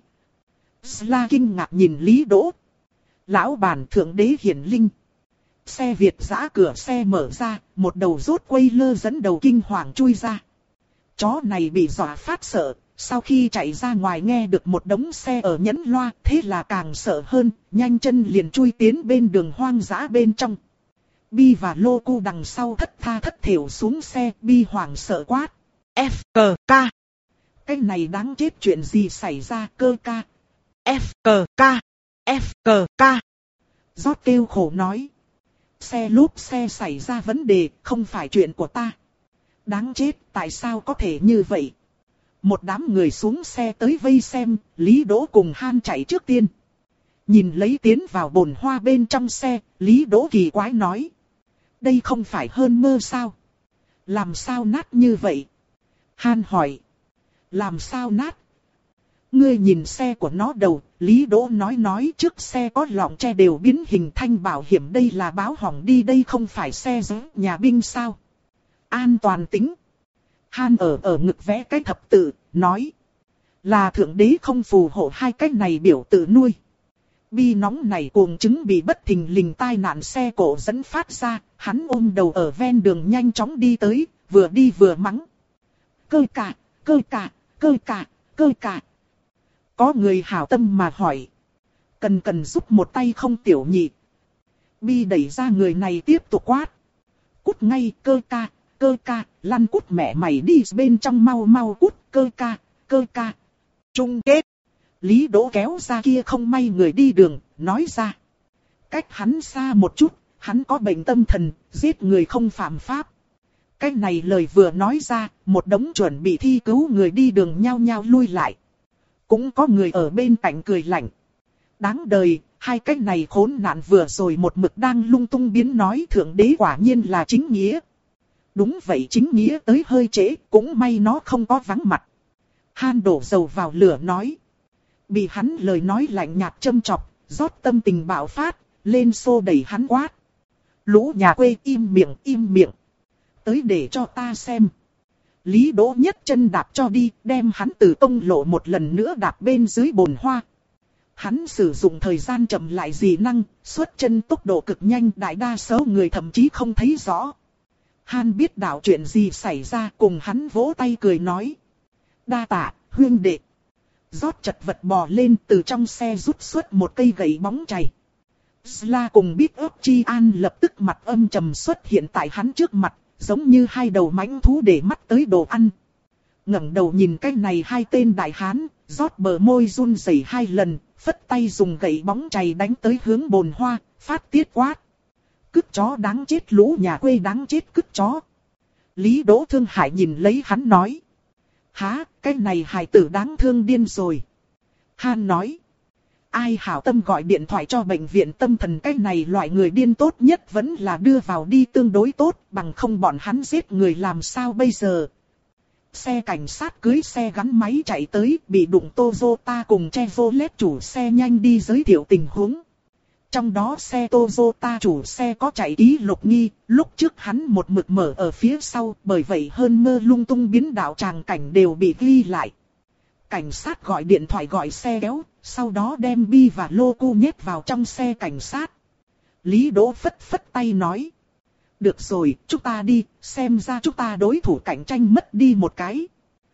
Sla kinh ngạc nhìn Lý Đỗ. Lão bản thượng đế hiển linh. Xe Việt dã cửa xe mở ra, một đầu rốt quay lơ dẫn đầu kinh hoàng chui ra. Chó này bị dọa phát sợ, sau khi chạy ra ngoài nghe được một đống xe ở nhấn loa, thế là càng sợ hơn, nhanh chân liền chui tiến bên đường hoang dã bên trong. Bi và Lô Cu đằng sau thất tha thất thểu xuống xe, Bi hoảng sợ quát. F, cờ, ca. Cái này đáng chết, chuyện gì xảy ra, cơ ca. F, cờ, ca. F, cờ, ca. Rót kêu khổ nói. Xe lốp xe xảy ra vấn đề, không phải chuyện của ta. Đáng chết, tại sao có thể như vậy? Một đám người xuống xe tới vây xem, Lý Đỗ cùng Han chạy trước tiên. Nhìn lấy tiến vào bồn hoa bên trong xe, Lý Đỗ kỳ quái nói. Đây không phải hơn mơ sao? Làm sao nát như vậy? Han hỏi. Làm sao nát? Ngươi nhìn xe của nó đầu, Lý Đỗ nói nói trước xe có lọng tre đều biến hình thanh bảo hiểm, đây là báo hỏng đi, đây không phải xe giữ nhà binh sao? An toàn tính. Han ở ở ngực vẽ cái thập tự, nói. Là thượng đế không phù hộ hai cái này biểu tự nuôi. Bi nóng này cuồng chứng bị bất thình lình tai nạn xe cộ dẫn phát ra, hắn ôm đầu ở ven đường nhanh chóng đi tới, vừa đi vừa mắng. Cơ cả, cơ cả, cơ cả, cơ cả. Có người hảo tâm mà hỏi. Cần cần giúp một tay không tiểu nhị? Bi đẩy ra người này tiếp tục quát. Cút ngay, cơ ca, cơ ca, lăn cút mẹ mày đi bên trong, mau mau cút, cơ ca, cơ ca. Chung kết. Lý Đỗ kéo ra kia không may người đi đường, nói ra. Cách hắn xa một chút, hắn có bệnh tâm thần, giết người không phạm pháp. Cái này lời vừa nói ra, một đống chuẩn bị thi cứu người đi đường nhao nhao lui lại. Cũng có người ở bên cạnh cười lạnh. Đáng đời, hai cái này khốn nạn vừa rồi một mực đang lung tung biến nói thượng đế quả nhiên là chính nghĩa. Đúng vậy, chính nghĩa tới hơi trễ, cũng may nó không có vắng mặt. Han đổ dầu vào lửa nói. Bị hắn lời nói lạnh nhạt châm chọc, rót tâm tình bạo phát, lên xô đẩy hắn quát. Lũ nhà quê im miệng, im miệng. Tới để cho ta xem. Lý Đỗ nhất chân đạp cho đi, đem hắn từ công lộ một lần nữa đạp bên dưới bồn hoa. Hắn sử dụng thời gian chậm lại dị năng, xuất chân tốc độ cực nhanh, đại đa số người thậm chí không thấy rõ. Han biết đạo chuyện gì xảy ra, cùng hắn vỗ tay cười nói. Đa tạ, huynh đệ. Rót chật vật bò lên, từ trong xe rút xuất một cây gậy bóng chày. Sla cùng biết ấp chi an lập tức mặt âm trầm xuất hiện tại hắn trước mặt, giống như hai đầu mãnh thú để mắt tới đồ ăn. Ngẩng đầu nhìn cái này hai tên đại hán, rót bờ môi run rẩy hai lần, phất tay dùng gậy bóng chày đánh tới hướng bồn hoa, phát tiết quát. Cứt chó đáng chết, lũ nhà quê đáng chết cứt chó. Lý Đỗ thương hại nhìn lấy hắn nói. Há, cái này hài tử đáng thương điên rồi. Han nói. Ai hảo tâm gọi điện thoại cho bệnh viện tâm thần, cái này loại người điên tốt nhất vẫn là đưa vào đi tương đối tốt, bằng không bọn hắn giết người làm sao bây giờ. xe cảnh sát cưới xe gắn máy chạy tới, bị đụng Toyota cùng Chevrolet chủ xe nhanh đi giới thiệu tình huống. Trong đó xe Toyota chủ xe có chạy ký lục nghi, lúc trước hắn một mực mở ở phía sau, bởi vậy hơn mơ lung tung biến đạo tràng cảnh đều bị ghi lại. Cảnh sát gọi điện thoại gọi xe kéo, sau đó đem Bi và Lô Cu nhét vào trong xe cảnh sát. Lý Đỗ phất phất tay nói. Được rồi, chúng ta đi, xem ra chúng ta đối thủ cạnh tranh mất đi một cái.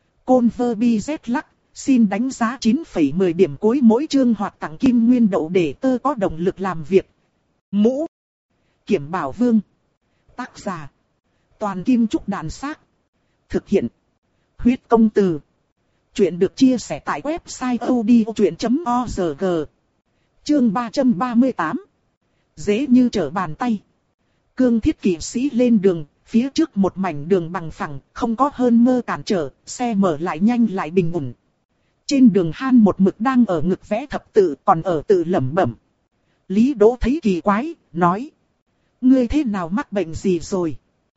Conver Bi Z lắc, xin đánh giá chín phẩy mười điểm cuối mỗi chương hoặc tặng kim nguyên đậu để tơ có động lực làm việc. Mũ Kiểm Bảo Vương. Tác giả Toàn Kim Trúc Đàn Xác. Thực hiện Huyết Công Từ. Chuyện được chia sẻ tại website odchuyện chấm org. Chương ba trăm ba mươi tám. Dễ như trở bàn tay. Cương Thiết kỵ sĩ lên đường, phía trước một mảnh đường bằng phẳng, không có hơn mơ cản trở, xe mở lại nhanh lại bình ổn. Trên đường Han một mực đang ở ngực vẽ thập tự, còn ở tự lẩm bẩm. Lý Đỗ thấy kỳ quái, nói. Ngươi thế nào mắc bệnh gì rồi?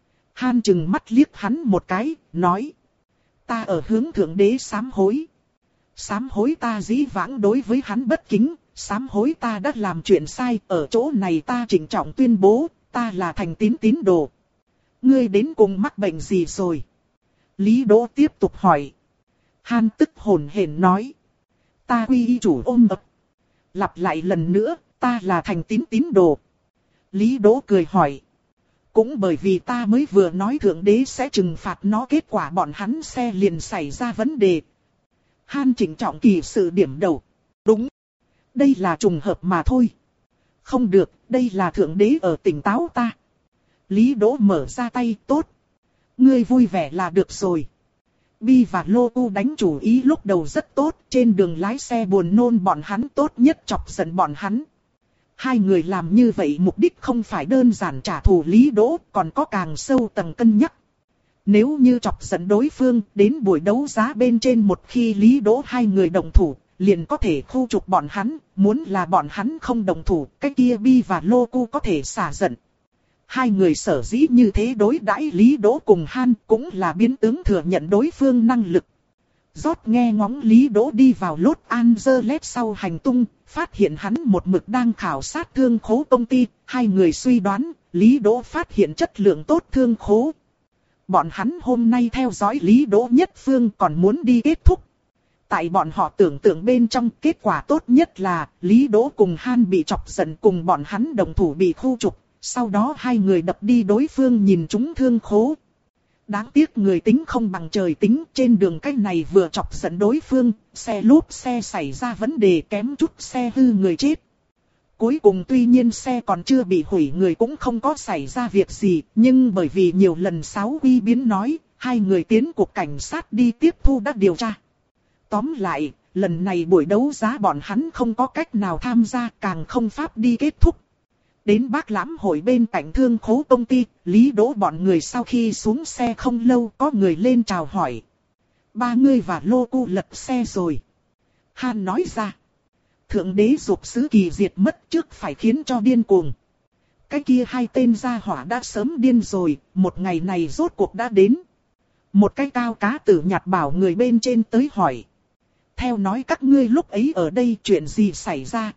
Han chừng mắt liếc hắn một cái, nói. Ta ở hướng thượng đế sám hối. Sám hối ta dĩ vãng đối với hắn bất kính, sám hối ta đã làm chuyện sai, ở chỗ này ta trịnh trọng tuyên bố, ta là thành tín tín đồ. Ngươi đến cùng mắc bệnh gì rồi? Lý Đỗ tiếp tục hỏi. Han tức hồn hển nói. Ta quy y chủ ôm ập. Lặp lại lần nữa, ta là thành tín tín đồ. Lý Đỗ cười hỏi. Cũng bởi vì ta mới vừa nói thượng đế sẽ trừng phạt nó, kết quả bọn hắn xe liền xảy ra vấn đề. Han chỉnh trọng kỳ sự điểm đầu. Đúng. Đây là trùng hợp mà thôi. Không được, đây là thượng đế ở tỉnh táo ta. Lý Đỗ mở ra tay, tốt. Ngươi vui vẻ là được rồi. Bi và Lô Cu đánh chủ ý lúc đầu rất tốt, trên đường lái xe buồn nôn bọn hắn, tốt nhất chọc giận bọn hắn. Hai người làm như vậy mục đích không phải đơn giản trả thù Lý Đỗ, còn có càng sâu tầng cân nhắc. Nếu như chọc giận đối phương, đến buổi đấu giá bên trên một khi Lý Đỗ hai người đồng thủ, liền có thể khu trục bọn hắn, muốn là bọn hắn không đồng thủ, cái kia Bi và Lô Cu có thể xả giận. Hai người sở dĩ như thế đối đãi Lý Đỗ cùng Han cũng là biến tướng thừa nhận đối phương năng lực. Rót nghe ngóng Lý Đỗ đi vào Los Angeles sau hành tung, phát hiện hắn một mực đang khảo sát thương khố công ty, hai người suy đoán, Lý Đỗ phát hiện chất lượng tốt thương khố. Bọn hắn hôm nay theo dõi Lý Đỗ nhất phương còn muốn đi kết thúc. Tại bọn họ tưởng tượng bên trong, kết quả tốt nhất là Lý Đỗ cùng Han bị chọc giận, cùng bọn hắn đồng thủ bị khu trục, sau đó hai người đập đi đối phương nhìn trúng thương khố. Đáng tiếc người tính không bằng trời tính, trên đường cách này vừa chọc giận đối phương, xe lốp xe xảy ra vấn đề, kém chút xe hư người chết. Cuối cùng tuy nhiên xe còn chưa bị hủy, người cũng không có xảy ra việc gì, nhưng bởi vì nhiều lần sáo quy biến nói, hai người tiến cục cảnh sát đi tiếp thu đã điều tra. Tóm lại, lần này buổi đấu giá bọn hắn không có cách nào tham gia, càng không pháp đi kết thúc. Đến Bác Lãm hội bên cạnh thương khố công ty, Lý Đỗ bọn người sau khi xuống xe không lâu có người lên chào hỏi. Ba người và Lô Cu lật xe rồi. Han nói ra. Thượng đế dục sứ kỳ diệt mất trước phải khiến cho điên cuồng. Cái kia hai tên gia hỏa đã sớm điên rồi, một ngày này rốt cuộc đã đến. Một cái cao cá tử nhặt bảo người bên trên tới hỏi. Theo nói các ngươi lúc ấy ở đây chuyện gì xảy ra?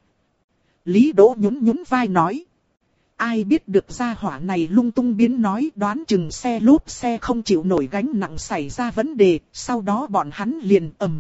Lý Đỗ nhún nhún vai nói. Ai biết được gia hỏa này lung tung biến nói, đoán chừng xe lốp xe không chịu nổi gánh nặng xảy ra vấn đề, sau đó bọn hắn liền ầm.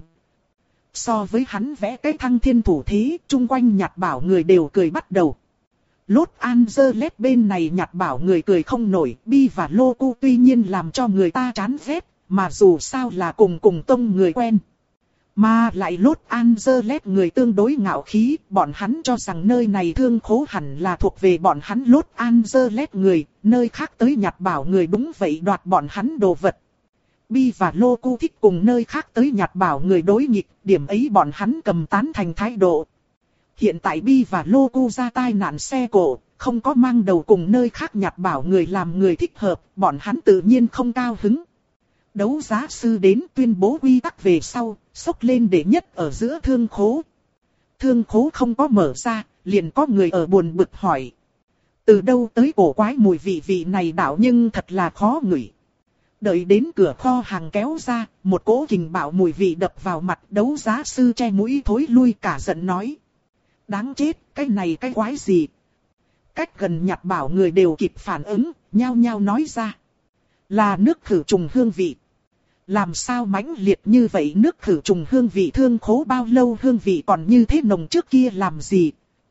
So với hắn vẽ cái thăng thiên thủ thế, chung quanh nhặt bảo người đều cười bắt đầu. Los Angeles bên này nhặt bảo người cười không nổi, Bi và Lô Cu tuy nhiên làm cho người ta chán ghét, mà dù sao là cùng cùng tông người quen. Mà lại Los Angeles người tương đối ngạo khí, bọn hắn cho rằng nơi này thương khố hẳn là thuộc về bọn hắn Los Angeles người, nơi khác tới nhặt bảo người đúng vậy đoạt bọn hắn đồ vật. Bi và Lô Cu thích cùng nơi khác tới nhặt bảo người đối nghịch, điểm ấy bọn hắn cầm tán thành thái độ. Hiện tại Bi và Lô Cu ra tai nạn xe cộ, không có mang đầu cùng nơi khác nhặt bảo người làm người thích hợp, bọn hắn tự nhiên không cao hứng. Đấu giá sư đến tuyên bố quy tắc về sau, xốc lên đệ nhất ở giữa thương khố. Thương khố không có mở ra, liền có người ở buồn bực hỏi. Từ đâu tới cổ quái mùi vị vị này đảo nhưng thật là khó ngửi. Đợi đến cửa kho hàng kéo ra, một cỗ kình bạo mùi vị đập vào mặt, đấu giá sư che mũi thối lui cả giận nói. Đáng chết, cái này cái quái gì? Cách gần Nhặt Bảo người đều kịp phản ứng, nhao nhao nói ra. Là nước khử trùng hương vị. Làm sao mãnh liệt như vậy, nước khử trùng hương vị thương khố bao lâu hương vị còn như thế nồng trước kia làm gì?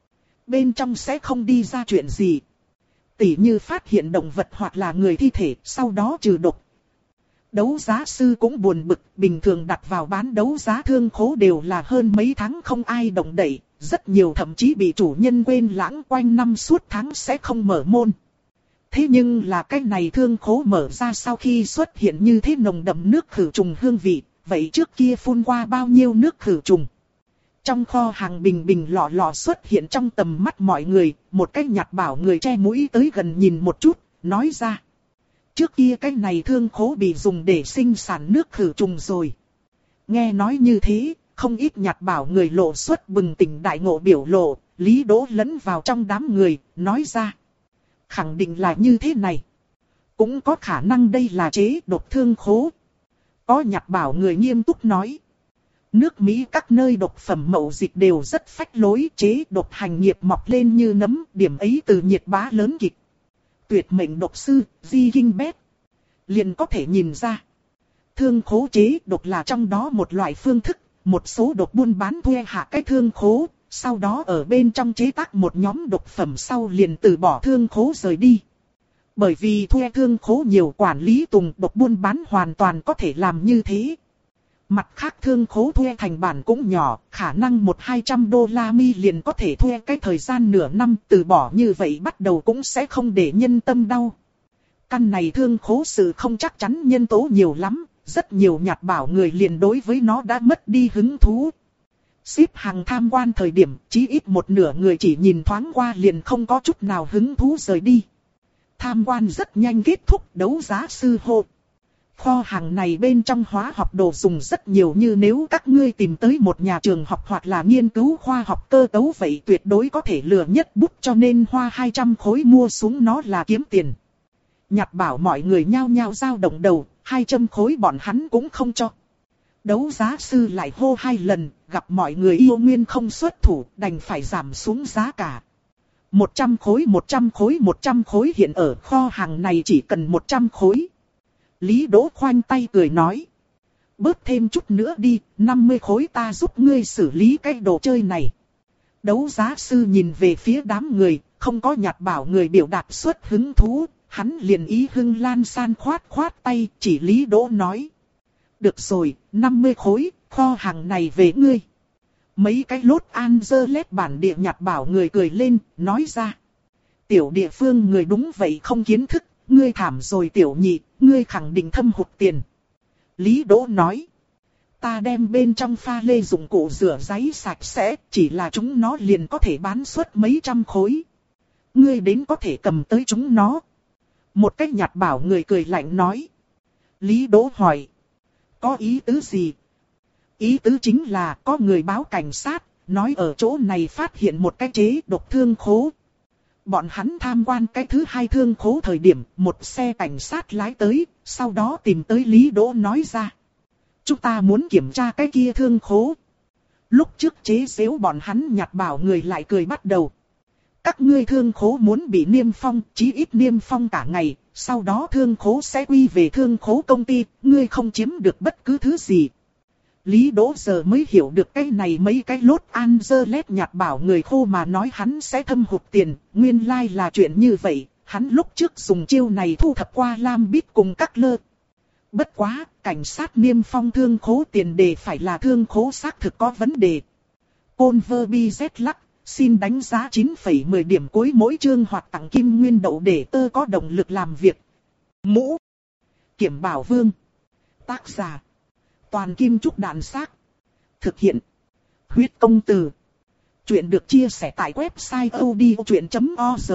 Bên trong sẽ không đi ra chuyện gì. Tỉ như phát hiện động vật hoặc là người thi thể, sau đó trừ độc. Đấu giá sư cũng buồn bực, bình thường đặt vào bán đấu giá thương khố đều là hơn mấy tháng không ai động đậy, rất nhiều thậm chí bị chủ nhân quên lãng, quanh năm suốt tháng sẽ không mở môn. Thế nhưng là cái này thương khố mở ra sau khi xuất hiện như thế nồng đậm nước khử trùng hương vị, vậy trước kia phun qua bao nhiêu nước khử trùng? Trong kho hàng bình bình lọ lọ xuất hiện trong tầm mắt mọi người, một cái Nhặt Bảo người che mũi tới gần nhìn một chút, nói ra. Trước kia cái này thương khố bị dùng để sinh sản nước khử trùng rồi. Nghe nói như thế, không ít Nhặt Bảo người lộ xuất bừng tỉnh đại ngộ biểu lộ, Lý Đỗ lẫn vào trong đám người, nói ra. Khẳng định là như thế này. Cũng có khả năng đây là chế độc thương khố. Có Nhặt Bảo người nghiêm túc nói. Nước Mỹ các nơi độc phẩm mậu dịch đều rất phách lối, chế độc hành nghiệp mọc lên như nấm, điểm ấy từ nhiệt bá lớn kịch. Tuyệt mệnh độc sư, Di Kinh Bét. Liền có thể nhìn ra. Thương khố chế độc là trong đó một loại phương thức, một số độc buôn bán thuê hạ cái thương khố, sau đó ở bên trong chế tác một nhóm độc phẩm sau liền từ bỏ thương khố rời đi. Bởi vì thuê thương khố nhiều, quản lý tùng độc buôn bán hoàn toàn có thể làm như thế. Mặt khác thương khố thuê thành bản cũng nhỏ, khả năng một hai trăm đô la mi liền có thể thuê cái thời gian nửa năm, từ bỏ như vậy bắt đầu cũng sẽ không để nhân tâm đau. Căn này thương khố sự không chắc chắn nhân tố nhiều lắm, rất nhiều Nhặt Bảo người liền đối với nó đã mất đi hứng thú. Xếp hàng tham quan thời điểm, chí ít một nửa người chỉ nhìn thoáng qua liền không có chút nào hứng thú rời đi. Tham quan rất nhanh kết thúc, đấu giá sư hô. Kho hàng này bên trong hóa học đồ dùng rất nhiều, như nếu các ngươi tìm tới một nhà trường học hoặc là nghiên cứu khoa học cơ cấu vậy tuyệt đối có thể lừa nhất bút, cho nên hoa hai trăm khối mua xuống nó là kiếm tiền. Nhặt Bảo mọi người nhao nhao dao động đầu, hai trăm khối bọn hắn cũng không cho. Đấu giá sư lại hô hai lần, gặp mọi người yêu nguyên không xuất thủ, đành phải giảm xuống giá cả. một trăm khối, một trăm khối, một trăm khối, hiện ở kho hàng này chỉ cần một trăm khối. Lý Đỗ khoanh tay cười nói. Bớt thêm chút nữa đi, năm mươi khối ta giúp ngươi xử lý cái đồ chơi này. Đấu giá sư nhìn về phía đám người, không có Nhặt Bảo người biểu đạt xuất hứng thú, hắn liền ý hưng lan san khoát khoát tay, chỉ Lý Đỗ nói. Được rồi, năm mươi khối, kho hàng này về ngươi. Mấy cái Los Angeles bản địa Nhặt Bảo người cười lên, nói ra. Tiểu địa phương người đúng vậy không kiến thức, ngươi thảm rồi tiểu nhị, ngươi khẳng định thâm hụt tiền. Lý Đỗ nói. Ta đem bên trong pha lê dụng cụ rửa giấy sạch sẽ, chỉ là chúng nó liền có thể bán suất mấy trăm khối. Ngươi đến có thể cầm tới chúng nó. Một cái Nhặt Bảo người cười lạnh nói. Lý Đỗ hỏi. Có ý tứ gì? Ý tứ chính là có người báo cảnh sát, nói ở chỗ này phát hiện một cái chế độc thương khố. Bọn hắn tham quan cái thứ hai thương khố thời điểm, một xe cảnh sát lái tới, sau đó tìm tới Lý Đỗ nói ra. Chúng ta muốn kiểm tra cái kia thương khố. Lúc trước chế giễu bọn hắn Nhặt Bảo người lại cười bắt đầu. Các ngươi thương khố muốn bị niêm phong, chí ít niêm phong cả ngày, sau đó thương khố sẽ quy về thương khố công ty, ngươi không chiếm được bất cứ thứ gì. Lý Đỗ giờ mới hiểu được cái này mấy cái Los Angeles Nhặt Bảo người khô mà nói hắn sẽ thâm hụt tiền, nguyên lai là chuyện như vậy, hắn lúc trước dùng chiêu này thu thập qua Lam Bít cùng các lơ. Bất quá, cảnh sát niêm phong thương khố tiền đề phải là thương khố xác thực có vấn đề. Conver B Z lắc, xin đánh giá chín phẩy mười điểm cuối mỗi chương hoặc tặng kim nguyên đậu để tơ có động lực làm việc. Mũ Kiểm Bảo Vương. Tác giả Toàn Kim Trúc Đạn Xác. Thực hiện Huyết Công Từ. Chuyện được chia sẻ tại website odchuyện chấm org.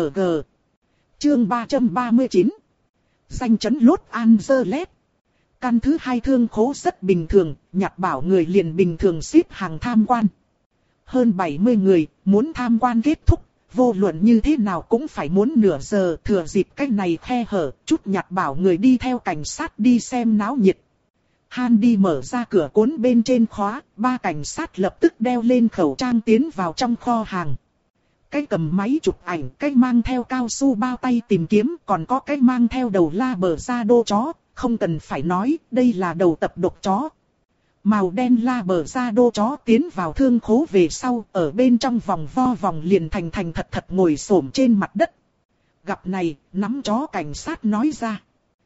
Chương ba trăm ba mươi chín. Danh chấn Los Angeles. Căn thứ hai thương khố rất bình thường, Nhặt Bảo người liền bình thường xếp hàng tham quan. Hơn bảy mươi người, muốn tham quan kết thúc, vô luận như thế nào cũng phải muốn nửa giờ, thừa dịp cái này khe hở, chút nhặt bảo người đi theo cảnh sát đi xem náo nhiệt. Han đi mở ra cửa cuốn bên trên khóa, ba cảnh sát lập tức đeo lên khẩu trang tiến vào trong kho hàng. Cái cầm máy chụp ảnh, cái mang theo cao su bao tay tìm kiếm, còn có cái mang theo đầu la bờ ra đô chó, không cần phải nói, đây là đầu tập độc chó. Màu đen la bờ ra đô chó tiến vào thương khố về sau, ở bên trong vòng vo vòng liền thành thành thật thật ngồi xổm trên mặt đất. Gặp này, nắm chó cảnh sát nói ra.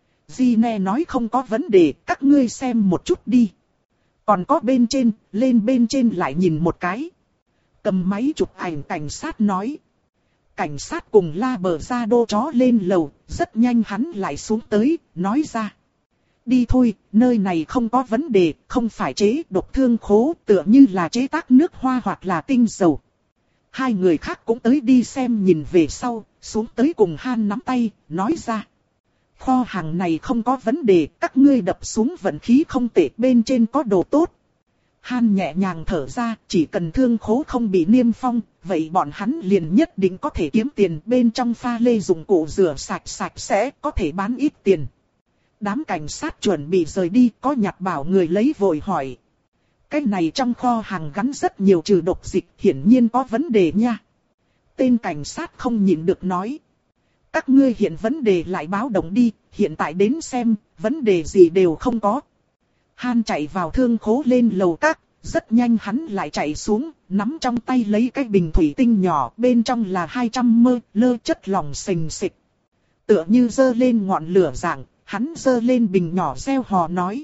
Gine nói không có vấn đề, các ngươi xem một chút đi. Còn có bên trên, lên bên trên lại nhìn một cái. Cầm máy chụp ảnh cảnh sát nói. Cảnh sát cùng la bờ ra đô chó lên lầu, rất nhanh hắn lại xuống tới, nói ra. Đi thôi, nơi này không có vấn đề, không phải chế độc thương khố, tựa như là chế tác nước hoa hoặc là tinh dầu. Hai người khác cũng tới đi xem nhìn về sau, xuống tới cùng Han nắm tay, nói ra. Kho hàng này không có vấn đề, các ngươi đập xuống vận khí không tệ, bên trên có đồ tốt. Han nhẹ nhàng thở ra, chỉ cần thương khố không bị niêm phong, vậy bọn hắn liền nhất định có thể kiếm tiền, bên trong pha lê dụng cụ rửa sạch sạch sẽ, có thể bán ít tiền. Đám cảnh sát chuẩn bị rời đi, có nhặt bảo người lấy vội hỏi. Cái này trong kho hàng gắn rất nhiều trừ độc dịch, hiển nhiên có vấn đề nha. Tên cảnh sát không nhịn được nói. Các ngươi hiện vấn đề lại báo động đi, hiện tại đến xem, vấn đề gì đều không có. Han chạy vào thương khố lên lầu các, rất nhanh hắn lại chạy xuống, nắm trong tay lấy cái bình thủy tinh nhỏ, bên trong là hai trăm ml lơ chất lỏng sình sịch. Tựa như dơ lên ngọn lửa dạng, hắn dơ lên bình nhỏ reo hò nói.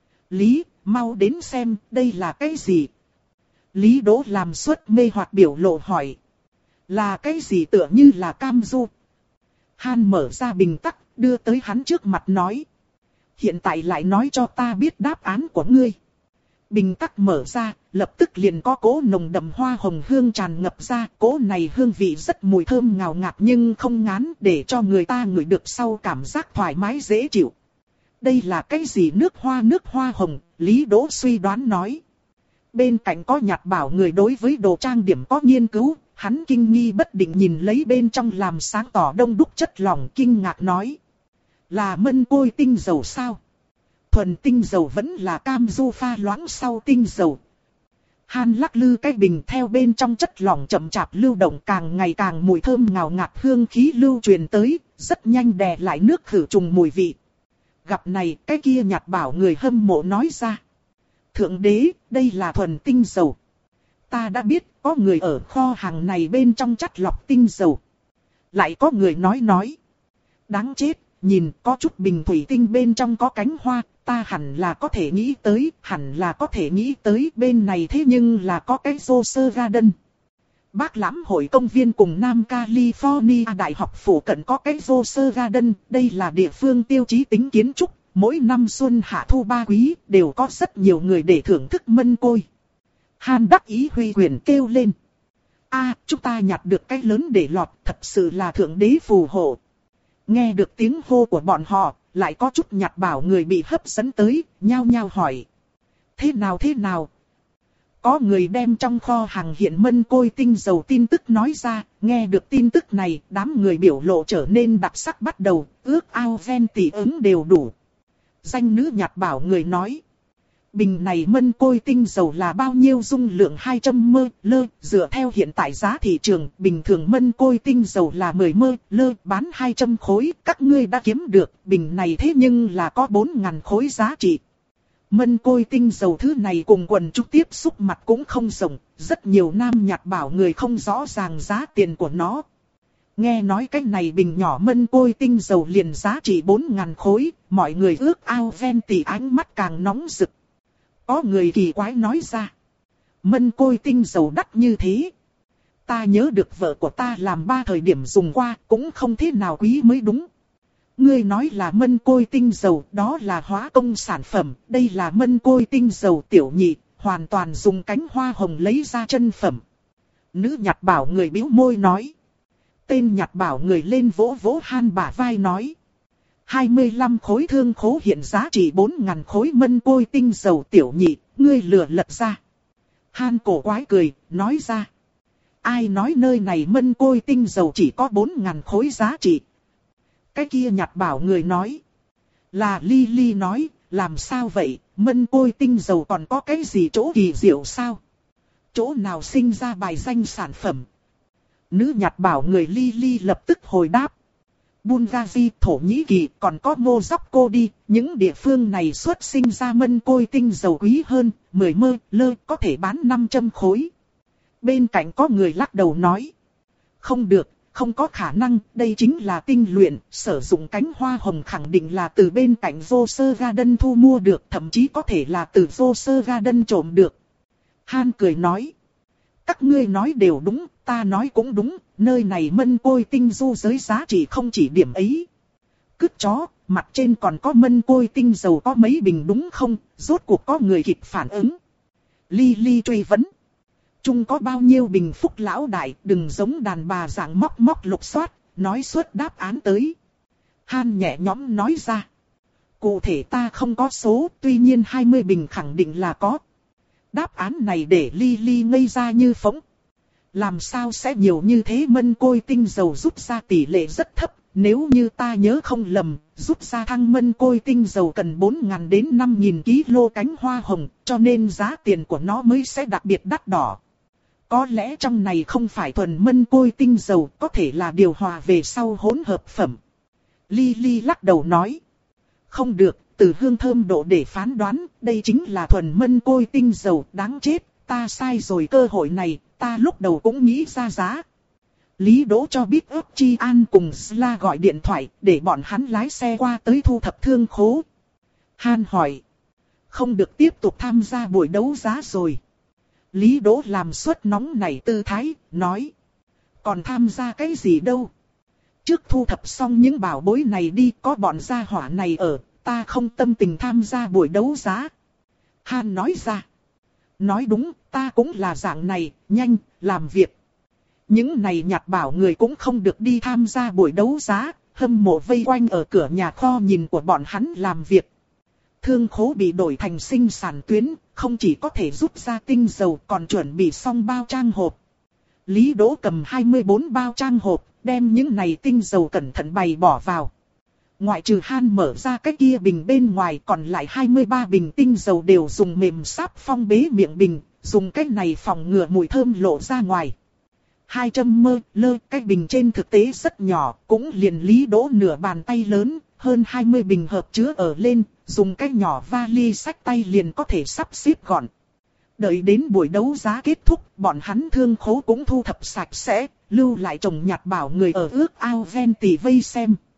Lý, mau đến xem, đây là cái gì? Lý Đỗ làm suất mê hoặc biểu lộ hỏi. Là cái gì tựa như là cam du? Han mở ra bình tắc, đưa tới hắn trước mặt nói. Hiện tại lại nói cho ta biết đáp án của ngươi. Bình tắc mở ra, lập tức liền có cỗ nồng đậm hoa hồng hương tràn ngập ra. Cỗ này hương vị rất mùi thơm ngào ngạt nhưng không ngán, để cho người ta ngửi được sau cảm giác thoải mái dễ chịu. Đây là cái gì? Nước hoa nước hoa hồng, Lý Đỗ suy đoán nói. Bên cạnh có nhặt bảo người đối với đồ trang điểm có nghiên cứu, hắn kinh nghi bất định nhìn lấy bên trong làm sáng tỏ đông đúc chất lỏng, kinh ngạc nói. Là mân côi tinh dầu sao? Thuần tinh dầu vẫn là cam du pha loãng sau tinh dầu. Han lắc lư cái bình, theo bên trong chất lỏng chậm chạp lưu động, càng ngày càng mùi thơm ngào ngạt hương khí lưu truyền tới, rất nhanh đè lại nước khử trùng mùi vị. Gặp này, cái kia nhặt bảo người hâm mộ nói ra. Thượng đế, đây là thuần tinh dầu. Ta đã biết, có người ở kho hàng này bên trong chắt lọc tinh dầu. Lại có người nói nói. Đáng chết, nhìn có chút bình thủy tinh bên trong có cánh hoa, ta hẳn là có thể nghĩ tới, hẳn là có thể nghĩ tới bên này thế nhưng là có cái Rose Garden. Bác Lãm hội công viên cùng Nam California Đại học phủ cận có cái Rose Garden, đây là địa phương tiêu chí tính kiến trúc, mỗi năm xuân hạ thu ba quý đều có rất nhiều người để thưởng thức mân côi. Han đắc ý huy quyền kêu lên. A, chúng ta nhặt được cái lớn để lọt, thật sự là thượng đế phù hộ. Nghe được tiếng hô của bọn họ, lại có chút nhặt bảo người bị hấp dẫn tới, nhao nhao hỏi. Thế nào thế nào? Có người đem trong kho hàng hiện mân côi tinh dầu tin tức nói ra, nghe được tin tức này, đám người biểu lộ trở nên đặc sắc bắt đầu, ước ao ven tỷ ứng đều đủ. Danh nữ nhặt bảo người nói. Bình này mân côi tinh dầu là bao nhiêu dung lượng hai trăm ml lơ, dựa theo hiện tại giá thị trường, bình thường mân côi tinh dầu là mười ml lơ, bán hai trăm khối, các ngươi đã kiếm được, bình này thế nhưng là có bốn nghìn khối giá trị. Mân côi tinh dầu thứ này cùng quần trúc tiếp xúc mặt cũng không rộng, rất nhiều nam nhặt bảo người không rõ ràng giá tiền của nó. Nghe nói cái này bình nhỏ mân côi tinh dầu liền giá trị bốn nghìn khối, mọi người ước ao ven tỉ, ánh mắt càng nóng rực. Có người kỳ quái nói ra. Mân côi tinh dầu đắt như thế. Ta nhớ được vợ của ta làm ba thời điểm dùng qua, cũng không thế nào quý mới đúng. Ngươi nói là mân côi tinh dầu, đó là hóa công sản phẩm, đây là mân côi tinh dầu tiểu nhị, hoàn toàn dùng cánh hoa hồng lấy ra chân phẩm. Nữ nhặt bảo người bĩu môi nói. Tên nhặt bảo người lên vỗ vỗ Han bả vai nói. hai mươi lăm khối thương khố hiện giá trị bốn nghìn khối mân côi tinh dầu tiểu nhị, ngươi lừa lật ra. Han cổ quái cười, nói ra. ai nói nơi này mân côi tinh dầu chỉ có bốn ngàn khối giá trị. Cái kia nhặt bảo người nói. Là Lily nói, làm sao vậy, mân côi tinh dầu còn có cái gì chỗ kỳ diệu sao? Chỗ nào sinh ra bài danh sản phẩm? Nữ nhặt bảo người Lily lập tức hồi đáp. Bulgaria, Thổ Nhĩ Kỳ, còn có Ngô Dóc Cô đi, những địa phương này xuất sinh ra mân côi tinh dầu quý hơn, mười mơ, lơ, có thể bán năm trăm khối. Bên cạnh có người lắc đầu nói. Không được, không có khả năng, đây chính là tinh luyện, sử dụng cánh hoa hồng khẳng định là từ bên cạnh Rose Garden thu mua được, thậm chí có thể là từ Rose Garden trộm được. Han cười nói. Các ngươi nói đều đúng, ta nói cũng đúng, nơi này mân côi tinh du giới giá trị không chỉ điểm ấy. Cứt chó, mặt trên còn có mân côi tinh dầu có mấy bình đúng không, rốt cuộc có người kịp phản ứng. Lily truy vấn. Chung có bao nhiêu bình phúc lão đại, đừng giống đàn bà dạng móc móc lục soát, nói suốt đáp án tới. Han nhẹ nhõm nói ra. Cụ thể ta không có số, tuy nhiên hai mươi bình khẳng định là có. Đáp án này để Lily ngây ra như phỗng. Làm sao sẽ nhiều như thế, mân côi tinh dầu rút ra tỷ lệ rất thấp. Nếu như ta nhớ không lầm, rút ra thăng mân côi tinh dầu cần bốn nghìn đến năm nghìn ki lô cánh hoa hồng, cho nên giá tiền của nó mới sẽ đặc biệt đắt đỏ. Có lẽ trong này không phải thuần mân côi tinh dầu, có thể là điều hòa về sau hỗn hợp phẩm. Lily lắc đầu nói. Không được, từ hương thơm độ để phán đoán, đây chính là thuần mân côi tinh dầu, đáng chết, ta sai rồi, cơ hội này, ta lúc đầu cũng nghĩ ra giá. Lý Đỗ cho biết ước Chi An cùng Sla gọi điện thoại, để bọn hắn lái xe qua tới thu thập thương khố. Han hỏi. Không được tiếp tục tham gia buổi đấu giá rồi. Lý Đỗ làm suất nóng nảy tư thái, nói. Còn tham gia cái gì đâu? Trước thu thập xong những bảo bối này đi, có bọn gia hỏa này ở, ta không tâm tình tham gia buổi đấu giá. Han nói ra. Nói đúng, ta cũng là dạng này, nhanh, làm việc. Những này nhặt bảo người cũng không được đi tham gia buổi đấu giá, hâm mộ vây quanh ở cửa nhà kho nhìn của bọn hắn làm việc. Thương khố bị đổi thành sinh sản tuyến, không chỉ có thể rút ra tinh dầu còn chuẩn bị xong bao trang hộp. Lý Đỗ cầm hai mươi bốn bao trang hộp, đem những này tinh dầu cẩn thận bày bỏ vào. Ngoại trừ Han mở ra cái kia bình bên ngoài, còn lại hai mươi ba bình tinh dầu đều dùng mềm sáp phong bế miệng bình, dùng cách này phòng ngừa mùi thơm lộ ra ngoài. hai trăm ml, cái bình trên thực tế rất nhỏ, cũng liền Lý Đỗ nửa bàn tay lớn, hơn hai mươi bình hợp chứa ở lên, dùng cái nhỏ vali xách tay liền có thể sắp xếp gọn. Đợi đến buổi đấu giá kết thúc, bọn hắn thương khố cũng thu thập sạch sẽ, lưu lại trồng nhặt bảo người ở ước ao ven tỉ vây xem.